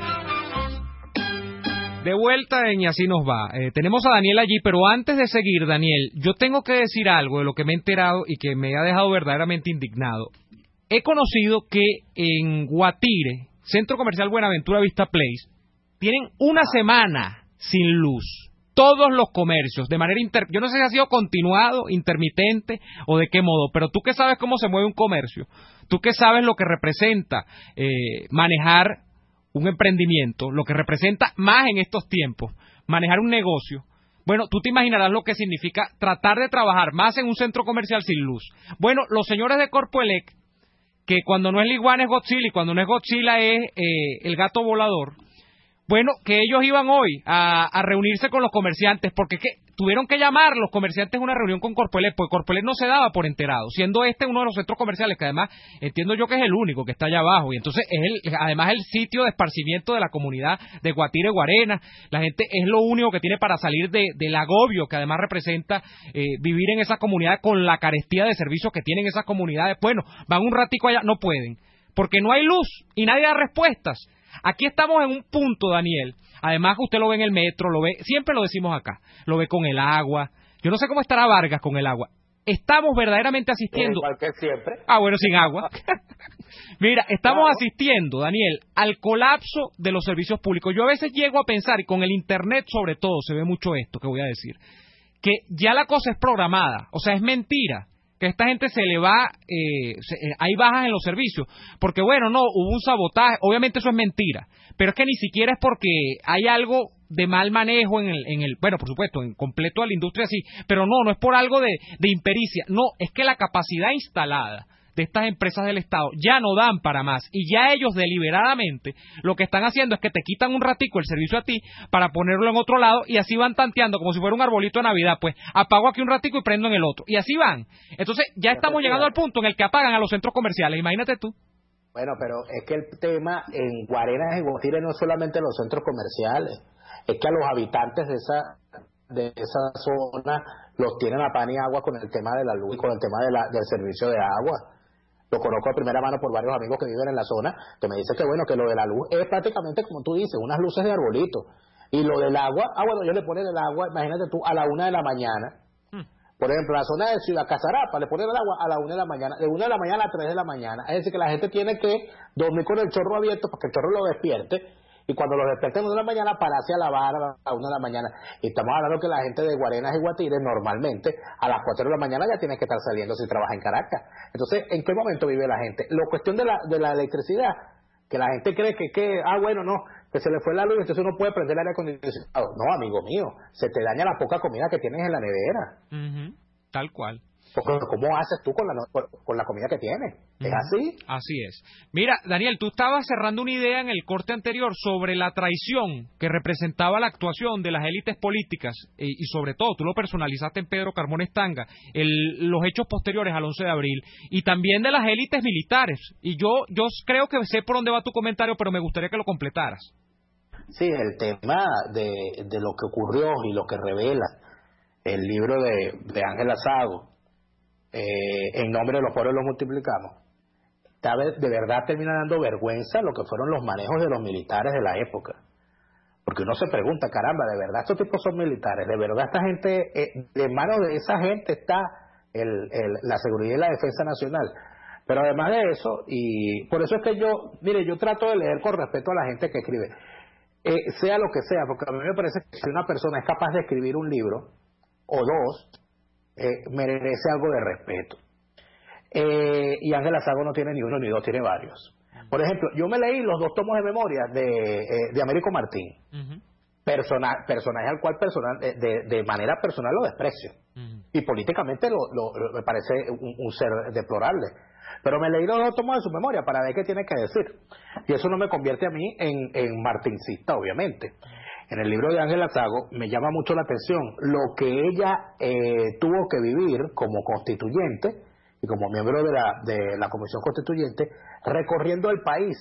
De vuelta en Y Así Nos Va. Tenemos a Daniel allí, pero antes de seguir, Daniel, yo tengo que decir algo de lo que me he enterado y que me ha dejado verdaderamente indignado. He conocido que en Guatire, Centro Comercial Buenaventura Vista Place, tienen una semana sin luz. Todos los comercios, de manera yo no sé si ha sido continuado, intermitente o de qué modo, pero tú que sabes cómo se mueve un comercio, tú que sabes lo que representa manejar un emprendimiento, lo que representa más en estos tiempos, manejar un negocio, bueno, tú te imaginarás lo que significa tratar de trabajar más en un centro comercial sin luz. Bueno, los señores de Corpoelec, que cuando no es Liguana es Godzilla y cuando no es Godzilla es el gato volador, bueno, que ellos iban hoy a reunirse con los comerciantes, porque tuvieron que llamar los comerciantes a una reunión con Corpoelec, porque Corpoelec no se daba por enterado, siendo uno de los centros comerciales, que además entiendo yo que es el único que está allá abajo, y entonces además el sitio de esparcimiento de la comunidad de Guatire Guarena. La gente es lo único que tiene para salir del agobio que además representa vivir en esas comunidades con la carestía de servicios que tienen esas comunidades. Bueno, van un ratico allá, no pueden, porque no hay luz y nadie da respuestas. Aquí estamos en un punto, Daniel, además usted lo ve en el metro, lo ve, siempre lo decimos acá, lo ve con el agua. Yo no sé cómo estará Vargas con el agua. Estamos verdaderamente asistiendo...
Igual que siempre.
Ah, bueno, sin agua. Mira, estamos asistiendo, Daniel, al colapso de los servicios públicos. Yo a veces llego a pensar, y con el Internet sobre todo se ve mucho esto que voy a decir, que ya la cosa es programada, o sea, es mentira que a esta gente se le va, hay bajas en los servicios, porque bueno, no, hubo un sabotaje, obviamente eso es mentira, pero es que ni siquiera es porque hay algo de mal manejo en el, bueno, por supuesto, en completo a la industria sí, pero no es por algo de impericia, no, es que la capacidad instalada de estas empresas del Estado ya no dan para más, y ya ellos deliberadamente lo que están haciendo es que te quitan un ratico el servicio a ti para ponerlo en otro lado, y así van tanteando como si fuera un arbolito de Navidad, pues apago aquí un ratico y prendo en el otro, y así van. Entonces ya estamos llegando al punto en el que apagan a los centros comerciales, imagínate tú.
Bueno, pero es que el tema en Guarenas y Guatire no es solamente los centros comerciales, es que a los habitantes de esa zona los tienen a pan y agua con el tema de la luz y con el tema del servicio de agua. Lo conozco de primera mano por varios amigos que viven en la zona, que me dicen que bueno, que lo de la luz es prácticamente como tú dices, unas luces de arbolito. Y lo del agua, bueno, ellos le ponen el agua, imagínate tú, a la 1 de la mañana. Por ejemplo, la zona de Ciudad Casarapa le ponen el agua a la 1 de la mañana, de 1 de la mañana a 3 de la mañana. Es decir, que la gente tiene que dormir con el chorro abierto para que el chorro lo despierte. Y cuando los despierten a 1 de la mañana, pararse a lavar a la 1 de la mañana. Y estamos hablando que la gente de Guarenas y Guatire normalmente a las 4 de la mañana ya tiene que estar saliendo si trabaja en Caracas. Entonces, ¿en qué momento vive la gente? La cuestión de la electricidad, que la gente cree que se le fue la luz, entonces uno puede prender el aire acondicionado. No, amigo mío, se te daña la poca comida que tienes en la nevera.
Tal cual.
Porque ¿cómo haces tú con la comida que tienes? ¿Es así?
Así es. Mira, Daniel, tú estabas cerrando una idea en el corte anterior sobre la traición que representaba la actuación de las élites políticas y sobre todo, tú lo personalizaste en Pedro Carmona Estanga, los hechos posteriores al 11 de abril y también de las élites militares. Y yo creo que sé por dónde va tu comentario, pero me gustaría que lo completaras.
Sí, el tema de lo que ocurrió y lo que revela el libro de Ángela Sago, en nombre de los pobres los multiplicamos, de verdad termina dando vergüenza lo que fueron los manejos de los militares de la época, porque uno se pregunta, caramba, de verdad estos tipos son militares, de verdad esta gente, de manos de esa gente está la seguridad y la defensa nacional. Pero además de eso, y por eso es que yo trato de leer con respeto a la gente que escribe, sea lo que sea, porque a mí me parece que si una persona es capaz de escribir un libro o dos, merece algo de respeto. Y Ángela Sago no tiene ni uno ni dos, tiene varios. Por ejemplo, yo me leí los 2 tomos de memoria de Américo Martín, personaje al cual de manera personal lo desprecio, y políticamente me parece un ser deplorable, pero me leí los 2 tomos de su memoria para ver qué tiene que decir, y eso no me convierte a mí en martincista, obviamente. En el libro de Ángela Sago me llama mucho la atención lo que ella tuvo que vivir como constituyente y como miembro de la Comisión Constituyente, recorriendo el país.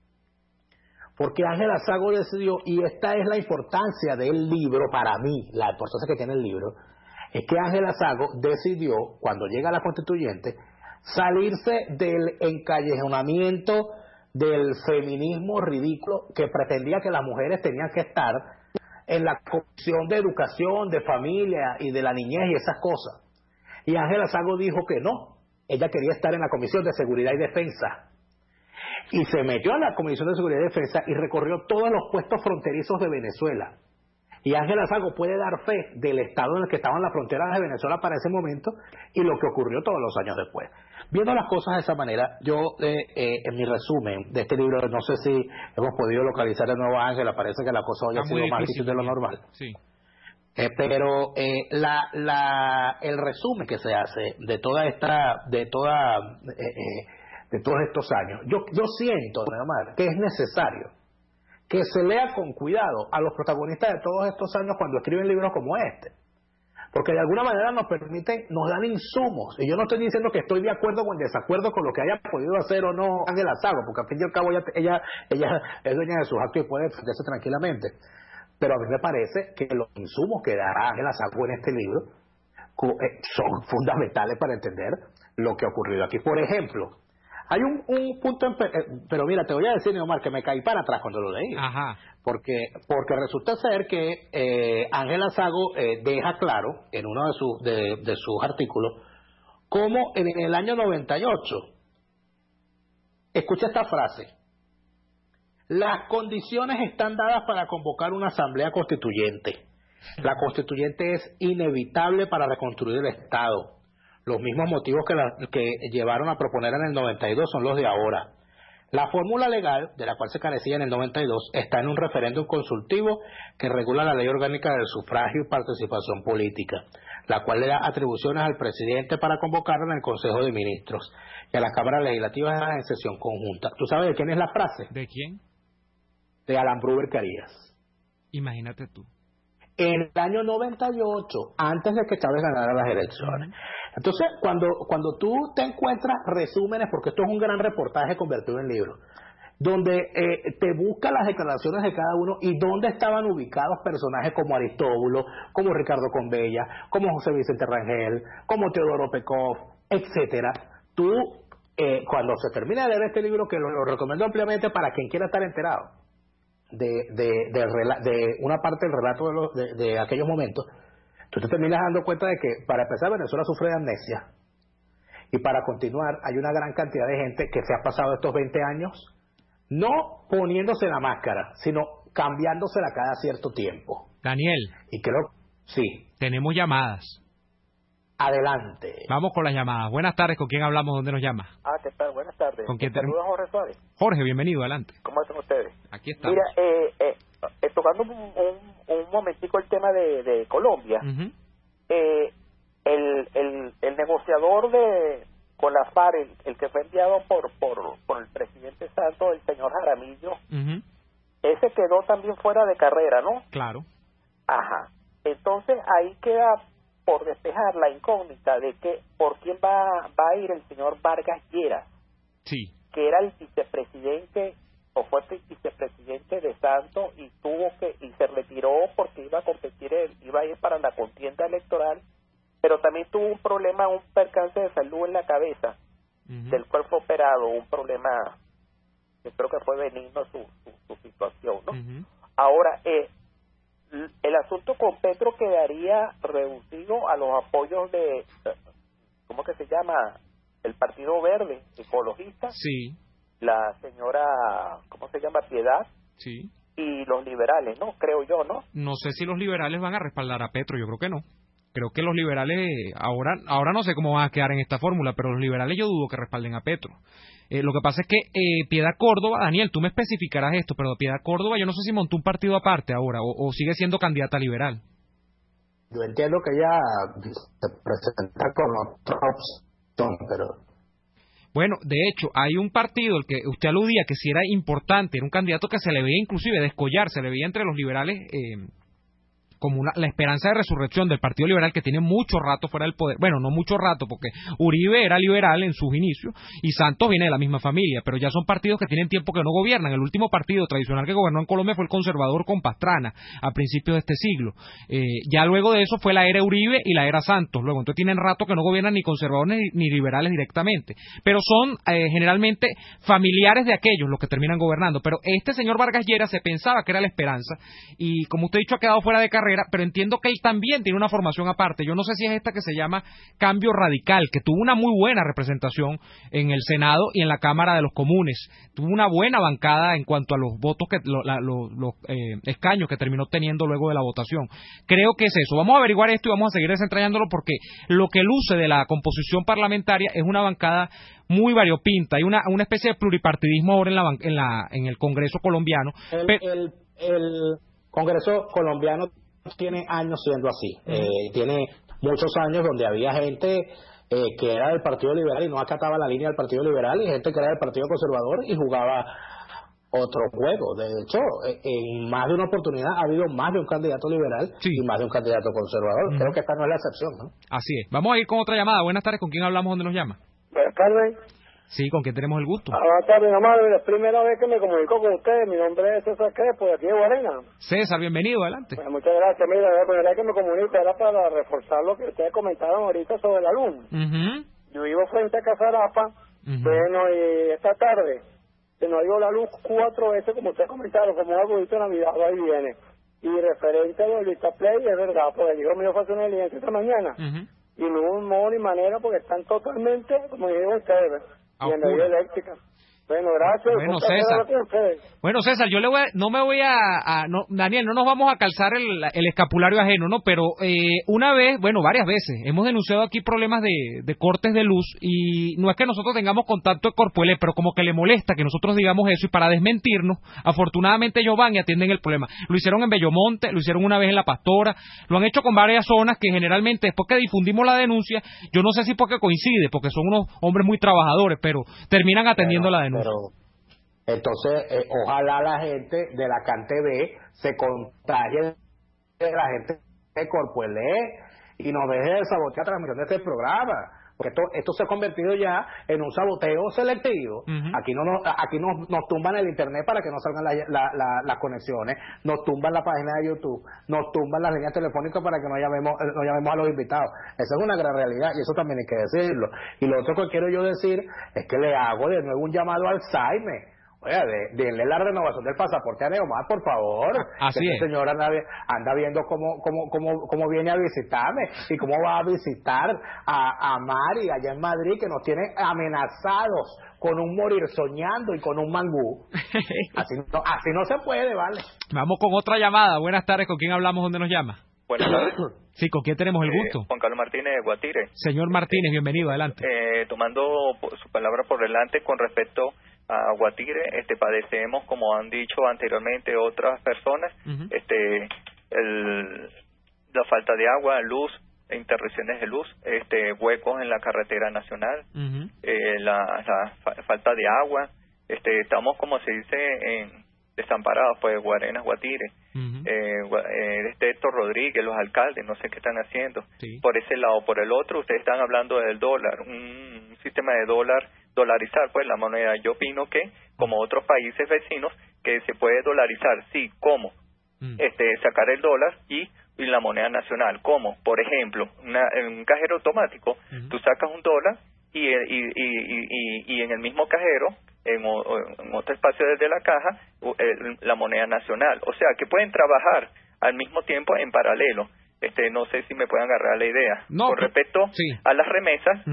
Porque Ángela Sago decidió, y esta es la importancia del libro para mí, la importancia que tiene el libro, es que Ángela Sago decidió, cuando llega a la Constituyente, salirse del encallejonamiento del feminismo ridículo que pretendía que las mujeres tenían que estar en la Comisión de Educación, de Familia y de la Niñez y esas cosas. Y Ángela Sago dijo que no, ella quería estar en la Comisión de Seguridad y Defensa. Y se metió a la Comisión de Seguridad y Defensa y recorrió todos los puestos fronterizos de Venezuela. Y Ángela Zago puede dar fe del estado en el que estaban las fronteras de Venezuela para ese momento y lo que ocurrió todos los años después. Viendo las cosas de esa manera, yo en mi resumen de este libro, no sé si hemos podido localizar de nuevo a Ángela, parece que la cosa hoy ha sido más difícil de lo normal.
Sí.
Pero el resumen que se hace de todos estos años, yo siento, Omar, que es necesario que se lea con cuidado a los protagonistas de todos estos años cuando escriben libros como este, porque de alguna manera nos dan insumos, y yo no estoy diciendo que estoy de acuerdo o en desacuerdo con lo que haya podido hacer o no Ángela Zago, porque al fin y al cabo ella es dueña de sus actos y puede defenderse tranquilamente, pero a mí me parece que los insumos que dará Ángela Zago en este libro son fundamentales para entender lo que ha ocurrido aquí. Por ejemplo, hay un punto, pero mira, te voy a decir, Omar, que me caí para atrás cuando lo leí.
Ajá.
Porque resulta ser que Ángela Zago deja claro en uno de sus artículos cómo en el año 98, escucha esta frase: las condiciones están dadas para convocar una asamblea constituyente. La constituyente es inevitable para reconstruir el Estado. Los mismos motivos que llevaron a proponer en el 92 son los de ahora. La fórmula legal, de la cual se carecía en el 92, está en un referéndum consultivo que regula la ley orgánica del sufragio y participación política, la cual le da atribuciones al presidente para convocarla en el Consejo de Ministros y a las cámaras legislativas en sesión conjunta. ¿Tú sabes de quién es la frase?
¿De quién?
De Alan Bruber Carías.
Imagínate tú.
En el año 98, antes de que Chávez ganara las elecciones. Entonces, cuando tú te encuentras resúmenes, porque esto es un gran reportaje convertido en libro, donde te busca las declaraciones de cada uno y dónde estaban ubicados personajes como Aristóbulo, como Ricardo Conbella, como José Vicente Rangel, como Teodoro Pekov, etcétera. Tú, cuando se termina de leer este libro, que lo recomiendo ampliamente para quien quiera estar enterado de una parte del relato de aquellos momentos, tú te terminas dando cuenta de que, para empezar, Venezuela sufre de amnesia, y para continuar hay una gran cantidad de gente que se ha pasado estos 20 años no poniéndose la máscara, sino cambiándosela cada cierto tiempo.
Daniel.
Y creo, sí.
Tenemos llamadas.
Adelante.
Vamos con las llamadas. Buenas tardes, ¿con quién hablamos? ¿Dónde nos llama?
¿Qué tal? Buenas tardes.
¿Con quién
Saludos, Jorge Suárez.
Jorge, bienvenido, adelante.
¿Cómo están ustedes?
Aquí estamos.
Mira, tocando un momentico el tema de Colombia, el negociador con la FARC, el que fue enviado por el presidente Santos, el señor Jaramillo, ese quedó también fuera de carrera, ¿no?
Claro.
Ajá. Entonces ahí queda por despejar la incógnita de que por quién va a ir el señor Vargas Lleras,
sí,
que era el vicepresidente o fue vicepresidente de Santos y se retiró porque iba a competir, iba a ir para la contienda electoral, pero también tuvo un percance de salud en la cabeza, del cual fue operado, un problema que creo que fue benigno su situación, ¿no? Ahora, el asunto con Petro quedaría reducido a los apoyos de, ¿cómo que se llama? El Partido Verde, ecologista.
Sí.
La señora, ¿cómo se llama? Piedad.
Sí.
Y los liberales, ¿no? Creo yo, ¿no?
No sé si los liberales van a respaldar a Petro, yo creo que no. Creo que los liberales, ahora no sé cómo van a quedar en esta fórmula, pero los liberales yo dudo que respalden a Petro. Lo que pasa es que Piedad Córdoba, Daniel, tú me especificarás esto, pero Piedad Córdoba yo no sé si montó un partido aparte ahora o sigue siendo candidata liberal.
Yo entiendo que ella se presenta con otra opción, pero...
Bueno, de hecho, hay un partido, el que usted aludía, que sí era importante, era un candidato que se le veía inclusive descollar, se le veía entre los liberales como la esperanza de resurrección del Partido Liberal, que tiene mucho rato fuera del poder. Bueno, no mucho rato, porque Uribe era liberal en sus inicios y Santos viene de la misma familia, pero ya son partidos que tienen tiempo que no gobiernan. El último partido tradicional que gobernó en Colombia fue el conservador con Pastrana a principios de este siglo. Ya luego de eso fue la era Uribe y la era Santos. Luego, entonces tienen rato que no gobiernan ni conservadores ni liberales directamente, pero son generalmente familiares de aquellos los que terminan gobernando. Pero este señor Vargas Lleras se pensaba que era la esperanza y, como usted ha dicho, ha quedado fuera de carrera carrera, pero entiendo que él también tiene una formación aparte. Yo no sé si es esta que se llama Cambio Radical, que tuvo una muy buena representación en el Senado y en la Cámara de los Comunes. Tuvo una buena bancada en cuanto a los votos, los escaños que terminó teniendo luego de la votación. Creo que es eso. Vamos a averiguar esto y vamos a seguir desentrañándolo, porque lo que luce de la composición parlamentaria es una bancada muy variopinta. Hay una especie de pluripartidismo ahora en el Congreso colombiano.
El Congreso colombiano tiene años siendo así. Tiene muchos años donde había gente que era del Partido Liberal y no acataba la línea del Partido Liberal, y gente que era del Partido Conservador y jugaba otro juego. De hecho, en más de una oportunidad ha habido más de un candidato liberal y más de un candidato conservador. Creo que esta no es la excepción, ¿no?
Así es. Vamos a ir con otra llamada. Buenas tardes. ¿Con quién hablamos? ¿Dónde nos llama?
Buenas tardes.
Sí, ¿con quién tenemos el gusto?
Buenas tardes, nomás. Es la primera vez que me comunico con ustedes. Mi nombre es César Crespo, de aquí de Guarena.
César, bienvenido. Adelante.
Bueno, muchas gracias. Mira, la primera vez que me comunico era para reforzar lo que ustedes comentaron ahorita sobre la luz. Yo vivo frente a Casarapa. Bueno, y esta tarde se nos dio la luz 4 veces, como ustedes comentaron, como un arbolito de Navidad, ahí viene. Y referente a los Vistaplay, es verdad, pues el hijo mío fue a hacer una diligencia esta mañana. Y no hubo un modo ni manera, porque están totalmente, como dijeron ustedes, y energía eléctrica. Bueno, gracias.
Bueno, César. Bueno, César, yo Daniel, no nos vamos a calzar el escapulario ajeno, ¿no? Pero una vez, varias veces, hemos denunciado aquí problemas de cortes de luz, y no es que nosotros tengamos contacto de Corpuelec, pero como que le molesta que nosotros digamos eso, y para desmentirnos, afortunadamente ellos van y atienden el problema. Lo hicieron en Bellomonte, lo hicieron una vez en La Pastora, lo han hecho con varias zonas que generalmente después que difundimos la denuncia, yo no sé si porque coincide, porque son unos hombres muy trabajadores, pero terminan atendiendo la denuncia.
Entonces, ojalá la gente de la CanTV se contagie de la gente de Corpuelec y nos deje de sabotear la transmisión de este programa, porque esto se ha convertido ya en un saboteo selectivo. Aquí nos tumban el internet para que no salgan las conexiones, nos tumban la página de YouTube, nos tumban las líneas telefónicas para que no llamemos a los invitados. Esa es una gran realidad, y eso también hay que decirlo. Y lo otro que quiero yo decir es que le hago de nuevo un llamado al Alzheimer. Oiga, denle la renovación del pasaporte a Neomar, por favor.
Así es.
Este señor anda viendo cómo viene a visitarme y cómo va a visitar a Mari allá en Madrid, que nos tiene amenazados con un morir soñando y con un mangú. Así no se puede, ¿vale?
Vamos con otra llamada. Buenas tardes. ¿Con quién hablamos? ¿Dónde nos llama?
Buenas tardes.
Sí, ¿con quién tenemos el gusto?
Juan Carlos Martínez de Guatire.
Señor Martínez, bienvenido, adelante.
Tomando su palabra por delante con respecto a Guatire, padecemos, como han dicho anteriormente otras personas, la falta de agua, luz, interrupciones de luz, huecos en la carretera nacional, la falta de agua, estamos, como se dice, desamparados, pues, Guarenas, Guatire. Héctor Rodríguez, los alcaldes, no sé qué están haciendo. Por ese lado. Por el otro, ustedes están hablando del dólar, un sistema de dolarizar, pues, la moneda. Yo opino que, como otros países vecinos, que se puede dolarizar. Sí, ¿cómo? Sacar el dólar y la moneda nacional. ¿Cómo? Por ejemplo, en un cajero automático, tú sacas un dólar y en el mismo cajero, en otro espacio desde la caja, la moneda nacional. O sea, que pueden trabajar al mismo tiempo en paralelo. No sé si me pueden agarrar la idea. Con respecto a las remesas,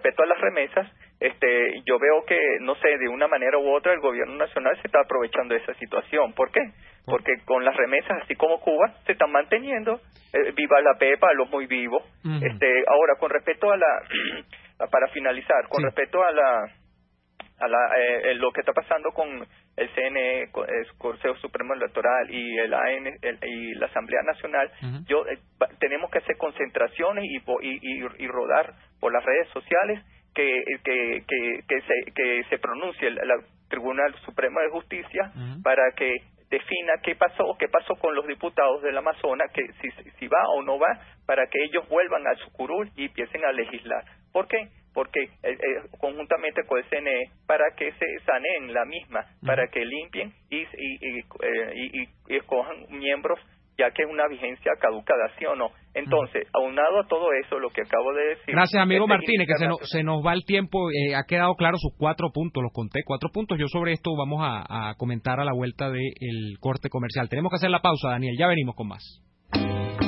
yo veo que, no sé, de una manera u otra el gobierno nacional se está aprovechando de esa situación. ¿Por qué? Porque con las remesas, así como Cuba, se están manteniendo. Viva la Pepa, los muy vivos. Ahora, con respecto a para finalizar, con respecto a lo que está pasando con el CNE, el Consejo Supremo Electoral y el AN y la Asamblea Nacional, tenemos que hacer concentraciones y rodar por las redes sociales que se pronuncie el Tribunal Supremo de Justicia para que defina qué pasó con los diputados del Amazonas, que si va o no va, para que ellos vuelvan a su curul y empiecen a legislar. ¿Por qué? Porque conjuntamente con el CNE, para que se saneen la misma, para que limpien y escojan miembros, ya que es una vigencia caducada, ¿sí o no? Entonces, aunado a todo eso, lo que acabo de decir...
Gracias, amigo Martínez, que se nos va el tiempo. Ha quedado claro sus 4 puntos, los conté, 4 puntos. Yo sobre esto vamos a comentar a la vuelta del corte comercial. Tenemos que hacer la pausa, Daniel, ya venimos con más.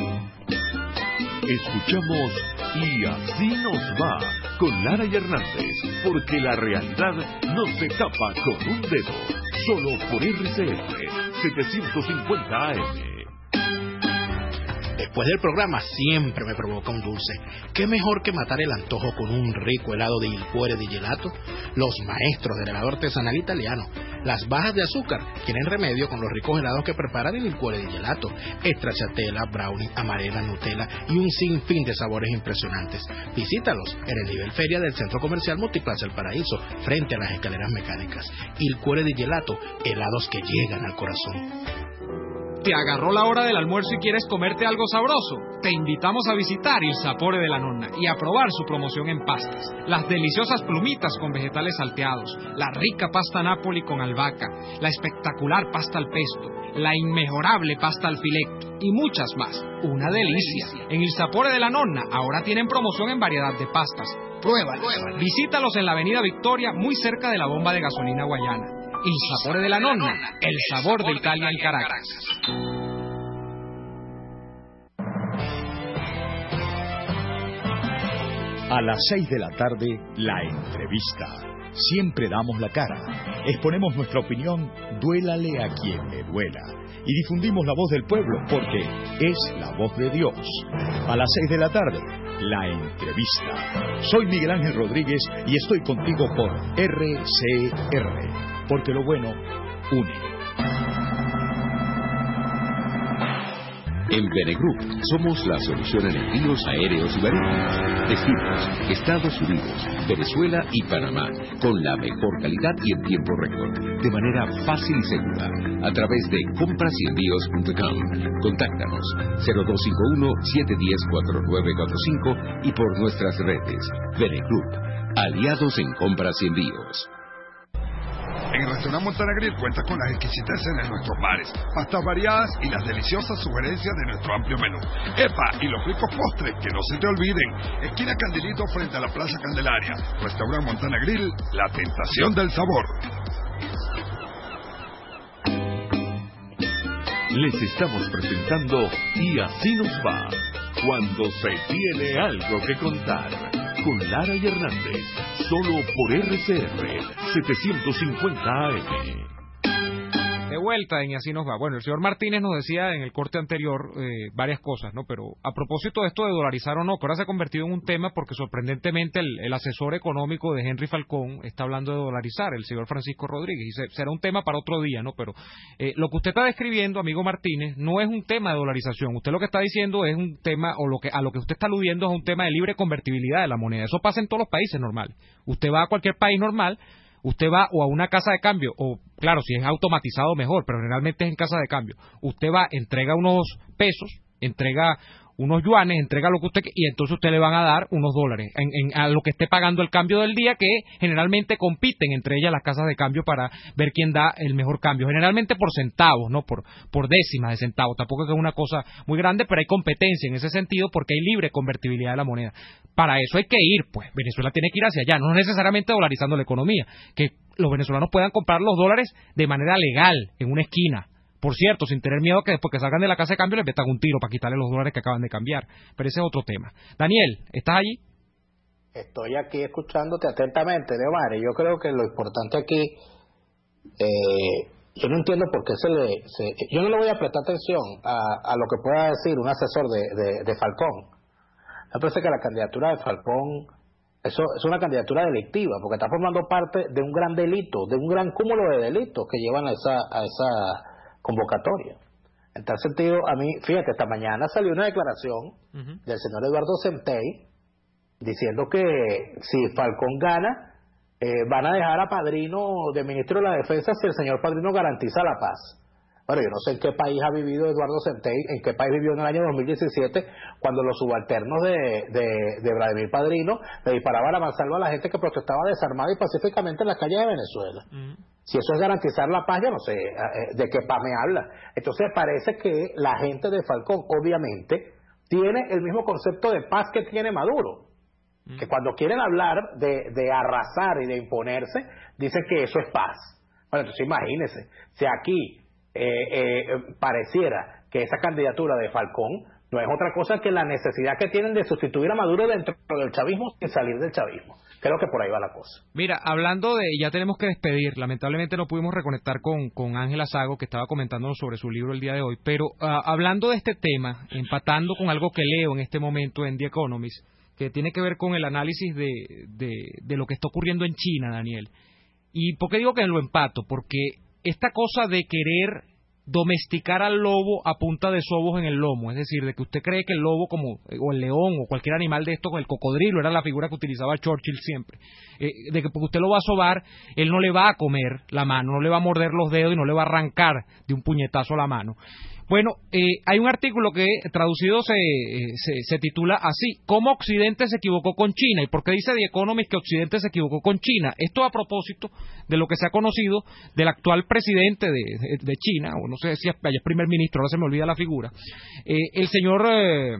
Escuchamos Y Así Nos Va con Lara y Hernández, porque la realidad no se tapa con un dedo. Solo por RCR 750 AM.
Después del programa siempre me provoca un dulce. ¿Qué mejor que matar el antojo con un rico helado de Il Cuore di Gelato? Los maestros del helado artesanal italiano. Las bajas de azúcar tienen remedio con los ricos helados que preparan en Il Cuore di Gelato. Stracciatella, brownie, amarena, Nutella y un sinfín de sabores impresionantes. Visítalos en el nivel feria del Centro Comercial Multiplaza El Paraíso, frente a las escaleras mecánicas. Il Cuore di Gelato, helados que llegan al corazón.
¿Te agarró la hora del almuerzo y quieres comerte algo sabroso? Te invitamos a visitar Il Sapore della Nonna y a probar su promoción en pastas. Las deliciosas plumitas con vegetales salteados, la rica pasta Napoli con albahaca, la espectacular pasta al pesto, la inmejorable pasta al filetto y muchas más. ¡Una delicia! En Il Sapore della Nonna ahora tienen promoción en variedad de pastas. Pruébalas. Visítalos en la Avenida Victoria, muy cerca de la bomba de gasolina Guayana. Il Sapore della Nonna, el sabor de Italia en Caracas.
A las 6 de la tarde, la entrevista. Siempre damos la cara. Exponemos nuestra opinión, duélale a quien le duela. Y difundimos la voz del pueblo, porque es la voz de Dios. A las 6 de la tarde, la entrevista. Soy Miguel Ángel Rodríguez y estoy contigo por RCR. Porque lo bueno une.
En Benegroup somos la solución en envíos aéreos y marítimos, destinos, Estados Unidos, Venezuela y Panamá, con la mejor calidad y en tiempo récord, de manera fácil y segura, a través de comprasyenvíos.com. Contáctanos 0251-710-4945 y por nuestras redes. Benegroup, aliados en compras y envíos.
En el restaurante Montana Grill cuenta con las exquisiteces de nuestros bares, pastas variadas y las deliciosas sugerencias de nuestro amplio menú. ¡Epa! Y los ricos postres, que no se te olviden. Esquina Candelito frente a la Plaza Candelaria. Restaurante Montana Grill, la tentación del sabor.
Les estamos presentando Y Así Nos Va, cuando se tiene algo que contar. Con Lara y Hernández, solo por RCR 750 AM.
De vuelta en Y Así Nos Va. Bueno, el señor Martínez nos decía en el corte anterior varias cosas, ¿no? Pero a propósito de esto de dolarizar o no, que ahora se ha convertido en un tema porque sorprendentemente el asesor económico de Henry Falcón está hablando de dolarizar, el señor Francisco Rodríguez, y será un tema para otro día, ¿no? Pero lo que usted está describiendo, amigo Martínez, no es un tema de dolarización. Usted lo que está diciendo es un tema, o a lo que usted está aludiendo es un tema de libre convertibilidad de la moneda. Eso pasa en todos los países normales. Usted va a cualquier país normal, usted va o a una casa de cambio, o claro, si es automatizado mejor, pero generalmente es en casa de cambio. Usted va, entrega unos pesos, entrega unos yuanes, entrega lo que usted, y entonces usted le van a dar unos dólares a lo que esté pagando el cambio del día, que generalmente compiten entre ellas las casas de cambio para ver quién da el mejor cambio, generalmente por centavos, no por décimas de centavos. Tampoco es que es una cosa muy grande, pero hay competencia en ese sentido porque hay libre convertibilidad de la moneda. Para eso hay que ir, pues Venezuela tiene que ir hacia allá, no necesariamente dolarizando la economía, que los venezolanos puedan comprar los dólares de manera legal en una esquina. Por cierto, sin tener miedo que después que salgan de la casa de cambio les metan un tiro para quitarle los dólares que acaban de cambiar. Pero ese es otro tema. Daniel, ¿estás allí?
Estoy aquí escuchándote atentamente, Leomar. Yo creo que lo importante aquí, yo no entiendo por qué yo no le voy a prestar atención a lo que pueda decir un asesor de Falcón. Me parece que la candidatura de Falcón eso es una candidatura delictiva, porque está formando parte de un gran delito, de un gran cúmulo de delitos que llevan a esa convocatoria. En tal sentido, a mí, fíjate, esta mañana salió una declaración del señor Eduardo Centey diciendo que si Falcón gana, van a dejar a Padrino de ministro de la Defensa si el señor Padrino garantiza la paz. Bueno, yo no sé en qué país ha vivido Eduardo Centey, en qué país vivió en el año 2017, cuando los subalternos de Vladimir Padrino le disparaban a mansalva a la gente que protestaba desarmada y pacíficamente en las calles de Venezuela. Si eso es garantizar la paz, yo no sé de qué paz me habla. Entonces parece que la gente de Falcón, obviamente, tiene el mismo concepto de paz que tiene Maduro. Que cuando quieren hablar de arrasar y de imponerse, dicen que eso es paz. Bueno, entonces imagínense, si aquí pareciera que esa candidatura de Falcón no es otra cosa que la necesidad que tienen de sustituir a Maduro dentro del chavismo sin salir del chavismo. Creo que por ahí va la cosa.
Mira, hablando de, ya tenemos que despedir, lamentablemente no pudimos reconectar con Ángela Sago, que estaba comentándonos sobre su libro el día de hoy, pero hablando de este tema, empatando con algo que leo en este momento en The Economist, que tiene que ver con el análisis de lo que está ocurriendo en China, Daniel. ¿Y por qué digo que lo empato? Porque esta cosa de querer domesticar al lobo a punta de sobos en el lomo, es decir, de que usted cree que el lobo o el león o cualquier animal de esto, el cocodrilo era la figura que utilizaba Churchill siempre, de que porque usted lo va a sobar, él no le va a comer la mano, no le va a morder los dedos y no le va a arrancar de un puñetazo la mano. Bueno, hay un artículo que traducido se titula así: ¿Cómo Occidente se equivocó con China? ¿Y por qué dice The Economist que Occidente se equivocó con China? Esto a propósito de lo que se ha conocido del actual presidente de China, o no sé si es primer ministro, ahora se me olvida la figura, el señor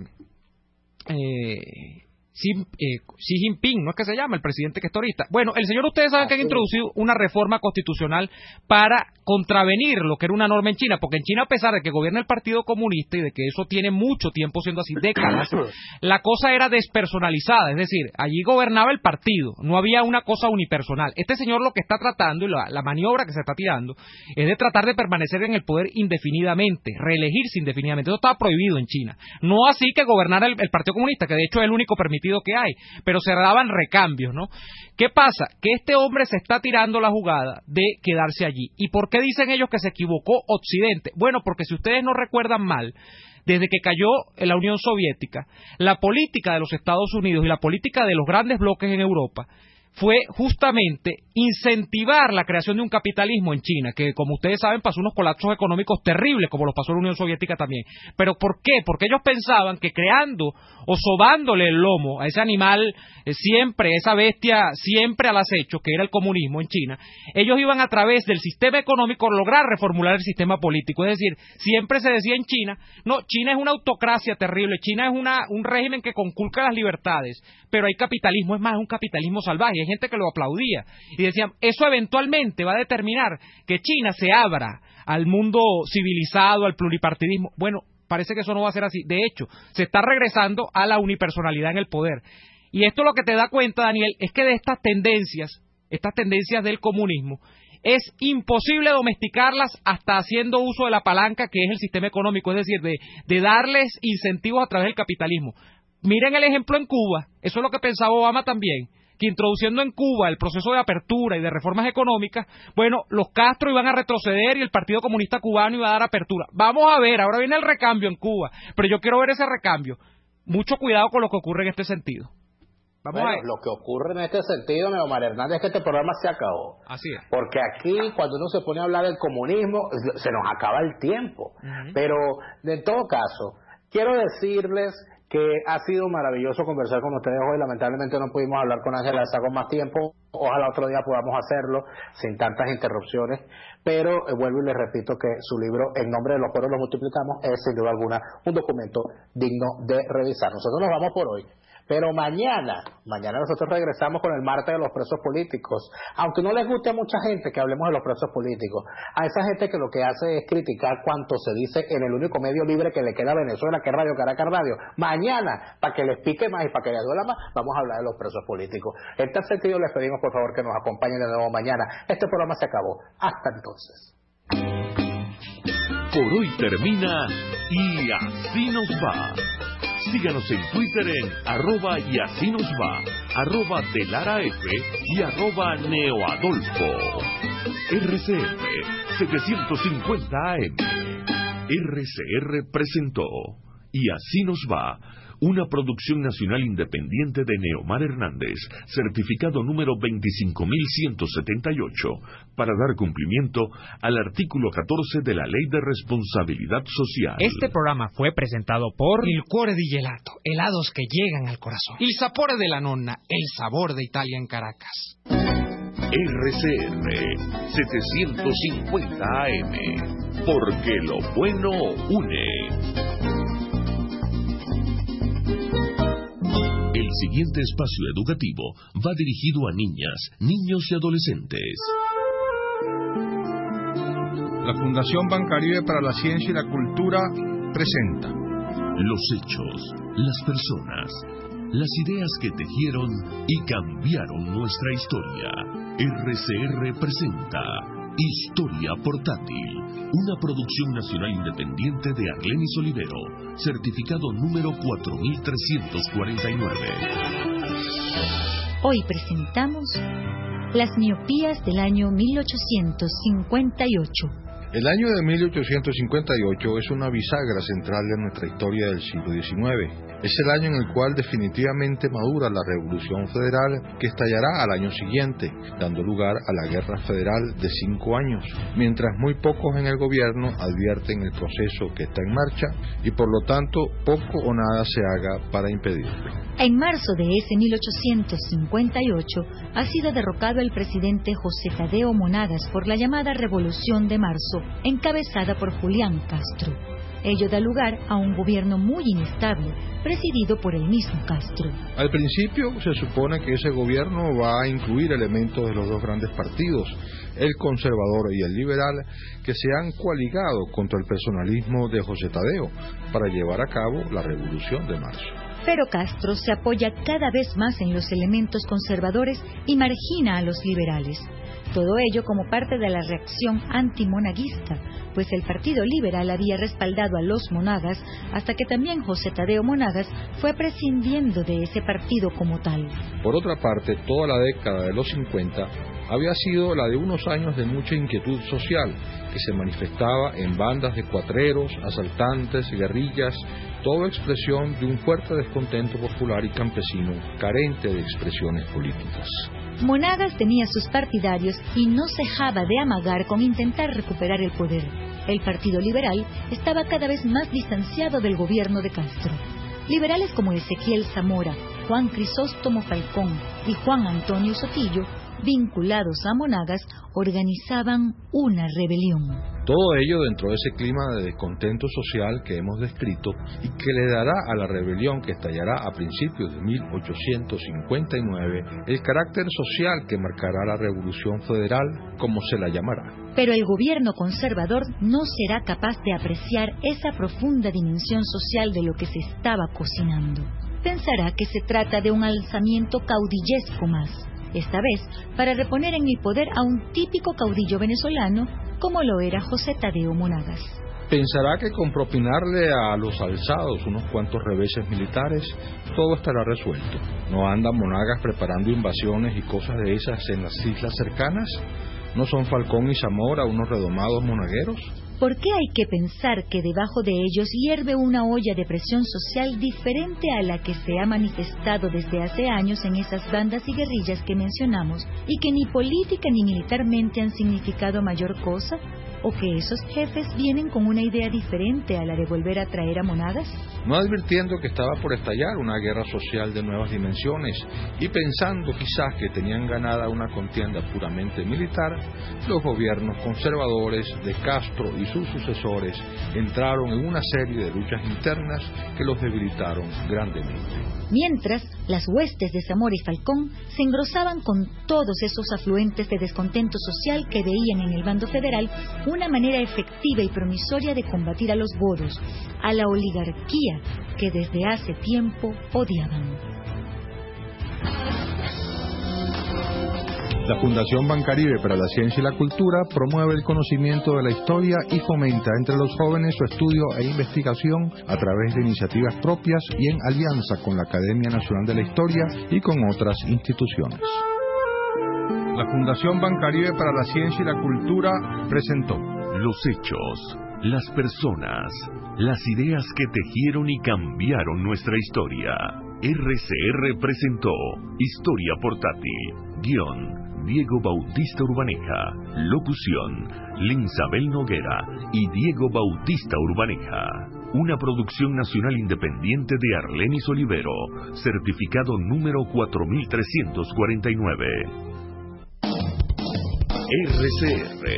Xi Jinping, ¿no es que se llama? El presidente que está ahorita. Bueno, el señor, ustedes saben que han introducido una reforma constitucional para contravenir lo que era una norma en China, porque en China, a pesar de que gobierna el Partido Comunista y de que eso tiene mucho tiempo siendo así, décadas, la cosa era despersonalizada, es decir, allí gobernaba el partido, no había una cosa unipersonal. Este señor lo que está tratando, y la maniobra que se está tirando, es de tratar de permanecer en el poder indefinidamente, reelegirse indefinidamente. Eso estaba prohibido en China. No así que gobernara el Partido Comunista, que de hecho es el único permitido que hay, pero se daban recambios, ¿no? ¿Qué pasa? Que este hombre se está tirando la jugada de quedarse allí. ¿Y por qué dicen ellos que se equivocó Occidente? Bueno, porque si ustedes no recuerdan mal, desde que cayó la Unión Soviética, la política de los Estados Unidos y la política de los grandes bloques en Europa fue justamente incentivar la creación de un capitalismo en China, que como ustedes saben pasó unos colapsos económicos terribles, como los pasó la Unión Soviética también. ¿Pero por qué? Porque ellos pensaban que creando o sobándole el lomo a ese animal siempre, esa bestia siempre al acecho, que era el comunismo en China, ellos iban a través del sistema económico lograr reformular el sistema político. Es decir, siempre se decía en China, no, China es una autocracia terrible, China es un régimen que conculca las libertades, pero hay capitalismo, es más, es un capitalismo salvaje. Hay gente que lo aplaudía y decían, eso eventualmente va a determinar que China se abra al mundo civilizado, al pluripartidismo. Bueno, parece que eso no va a ser así. De hecho, se está regresando a la unipersonalidad en el poder. Y esto lo que te da cuenta, Daniel, es que de estas tendencias del comunismo, es imposible domesticarlas hasta haciendo uso de la palanca que es el sistema económico, es decir, de darles incentivos a través del capitalismo. Miren el ejemplo en Cuba, eso es lo que pensaba Obama también, que introduciendo en Cuba el proceso de apertura y de reformas económicas, bueno, los Castro iban a retroceder y el Partido Comunista Cubano iba a dar apertura. Vamos a ver, ahora viene el recambio en Cuba, pero yo quiero ver ese recambio. Mucho cuidado con lo que ocurre en este sentido. Vamos a ver.
Lo que ocurre en este sentido, Omar Hernández, es que este programa se acabó.
Así es.
Porque aquí, cuando uno se pone a hablar del comunismo, se nos acaba el tiempo. Pero, en todo caso, quiero decirles que ha sido maravilloso conversar con ustedes hoy. Lamentablemente no pudimos hablar con Ángela Sago más tiempo. Ojalá otro día podamos hacerlo sin tantas interrupciones. Pero vuelvo y les repito que su libro, En nombre de los pueblos los multiplicamos, es sin duda alguna un documento digno de revisar. Nosotros nos vamos por hoy. Pero mañana nosotros regresamos con el martes de los presos políticos. Aunque no les guste a mucha gente que hablemos de los presos políticos, a esa gente que lo que hace es criticar cuanto se dice en el único medio libre que le queda a Venezuela, que es Radio Caracas Radio. Mañana, para que les pique más y para que les duela más, vamos a hablar de los presos políticos. En tal sentido les pedimos por favor que nos acompañen de nuevo mañana. Este programa se acabó. Hasta entonces.
Por hoy termina Y Así Nos Va. Síganos en Twitter en @y así nos va, @delaraf y @neoadolfo. RCR 750 AM. RCR presentó Y Así Nos Va, una producción nacional independiente de Neomar Hernández, certificado número 25.178, para dar cumplimiento al artículo 14 de la Ley de Responsabilidad Social.
Este programa fue presentado por Il Cuore di Gelato, helados que llegan al corazón. Il Sapore della Nonna, el sabor de Italia en Caracas.
RCR 750 AM, porque lo bueno une. El siguiente espacio educativo va dirigido a niñas, niños y adolescentes.
La Fundación Bancaribe para la Ciencia y la Cultura presenta
Los hechos, las personas, las ideas que tejieron y cambiaron nuestra historia. RCR presenta Historia Portátil, una producción nacional independiente de Arlenis Olivero, certificado número 4349.
Hoy presentamos Las miopías del año 1858.
El año de 1858 es una bisagra central de nuestra historia del siglo XIX. Es el año en el cual definitivamente madura la Revolución Federal, que estallará al año siguiente, dando lugar a la Guerra Federal de 5 años, mientras muy pocos en el gobierno advierten el proceso que está en marcha y por lo tanto poco o nada se haga para impedirlo.
En marzo de ese 1858 ha sido derrocado el presidente José Tadeo Monagas por la llamada Revolución de Marzo, encabezada por Julián Castro. Ello da lugar a un gobierno muy inestable, presidido por el mismo Castro.
Al principio se supone que ese gobierno va a incluir elementos de los dos grandes partidos, el conservador y el liberal, que se han coaligado contra el personalismo de José Tadeo para llevar a cabo la Revolución de Marzo.
Pero Castro se apoya cada vez más en los elementos conservadores y margina a los liberales. Todo ello como parte de la reacción antimonaguista, pues el Partido Liberal había respaldado a los Monagas hasta que también José Tadeo Monagas fue prescindiendo de ese partido como tal.
Por otra parte, toda la década de los 50 había sido la de unos años de mucha inquietud social, que se manifestaba en bandas de cuatreros, asaltantes, guerrillas, toda expresión de un fuerte descontento popular y campesino, carente de expresiones políticas.
Monagas tenía sus partidarios y no cejaba de amagar con intentar recuperar el poder. El Partido Liberal estaba cada vez más distanciado del gobierno de Castro. Liberales como Ezequiel Zamora, Juan Crisóstomo Falcón y Juan Antonio Sotillo, vinculados a Monagas, organizaban una rebelión.
Todo ello dentro de ese clima de descontento social que hemos descrito y que le dará a la rebelión que estallará a principios de 1859 el carácter social que marcará la Revolución Federal, como se la llamará.
Pero el gobierno conservador no será capaz de apreciar esa profunda dimensión social de lo que se estaba cocinando. Pensará que se trata de un alzamiento caudillesco más, esta vez para reponer en el poder a un típico caudillo venezolano como lo era José Tadeo Monagas.
Pensará que con propinarle a los alzados unos cuantos reveses militares, todo estará resuelto. ¿No anda Monagas preparando invasiones y cosas de esas en las islas cercanas? ¿No son Falcón y Zamora unos redomados monagueros?
¿Por qué hay que pensar que debajo de ellos hierve una olla de presión social diferente a la que se ha manifestado desde hace años en esas bandas y guerrillas que mencionamos y que ni política ni militarmente han significado mayor cosa? ¿O que esos jefes vienen con una idea diferente a la de volver a traer a Monagas?
No advirtiendo que estaba por estallar una guerra social de nuevas dimensiones y pensando quizás que tenían ganada una contienda puramente militar, los gobiernos conservadores de Castro y sus sucesores entraron en una serie de luchas internas que los debilitaron grandemente.
Mientras, las huestes de Zamora y Falcón se engrosaban con todos esos afluentes de descontento social que veían en el bando federal una manera efectiva y promisoria de combatir a los godos, a la oligarquía que desde hace tiempo odiaban.
La Fundación Bancaribe para la Ciencia y la Cultura promueve el conocimiento de la historia y fomenta entre los jóvenes su estudio e investigación a través de iniciativas propias y en alianza con la Academia Nacional de la Historia y con otras instituciones. La Fundación Bancaribe para la Ciencia y la Cultura presentó
Los hechos, las personas, las ideas que tejieron y cambiaron nuestra historia. RCR presentó Historia Portátil. Guión: Diego Bautista Urbaneja. Locución: Linsabel Noguera y Diego Bautista Urbaneja. Una producción nacional independiente de Arlenis Olivero, certificado número 4349. RCR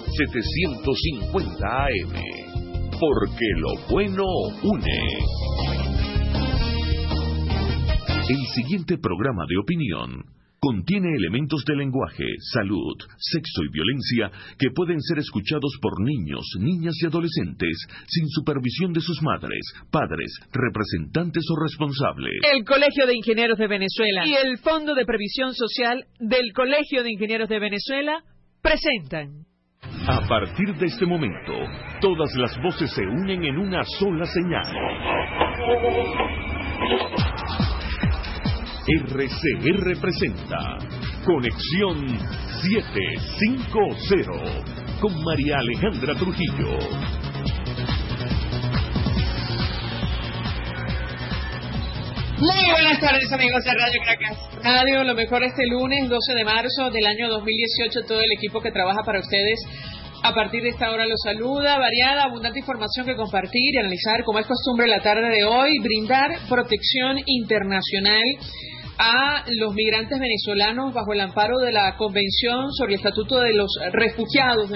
750 AM, porque lo bueno une. El siguiente programa de opinión Contiene elementos de lenguaje, salud, sexo y violencia que pueden ser escuchados por niños, niñas y adolescentes sin supervisión de sus madres, padres, representantes o responsables.
El Colegio de Ingenieros de Venezuela y el Fondo de Previsión Social del Colegio de Ingenieros de Venezuela presentan.
A partir de este momento, todas las voces se unen en una sola señal. RCR presenta Conexión 750 con María Alejandra Trujillo.
Muy buenas tardes, amigos de Radio Caracas Radio. Lo mejor este lunes 12 de marzo del año 2018. Todo el equipo que trabaja para ustedes a partir de esta hora los saluda. Variada, abundante información que compartir y analizar, como es costumbre la tarde de hoy. Brindar protección internacional a los migrantes venezolanos bajo el amparo de la Convención sobre el Estatuto de los Refugiados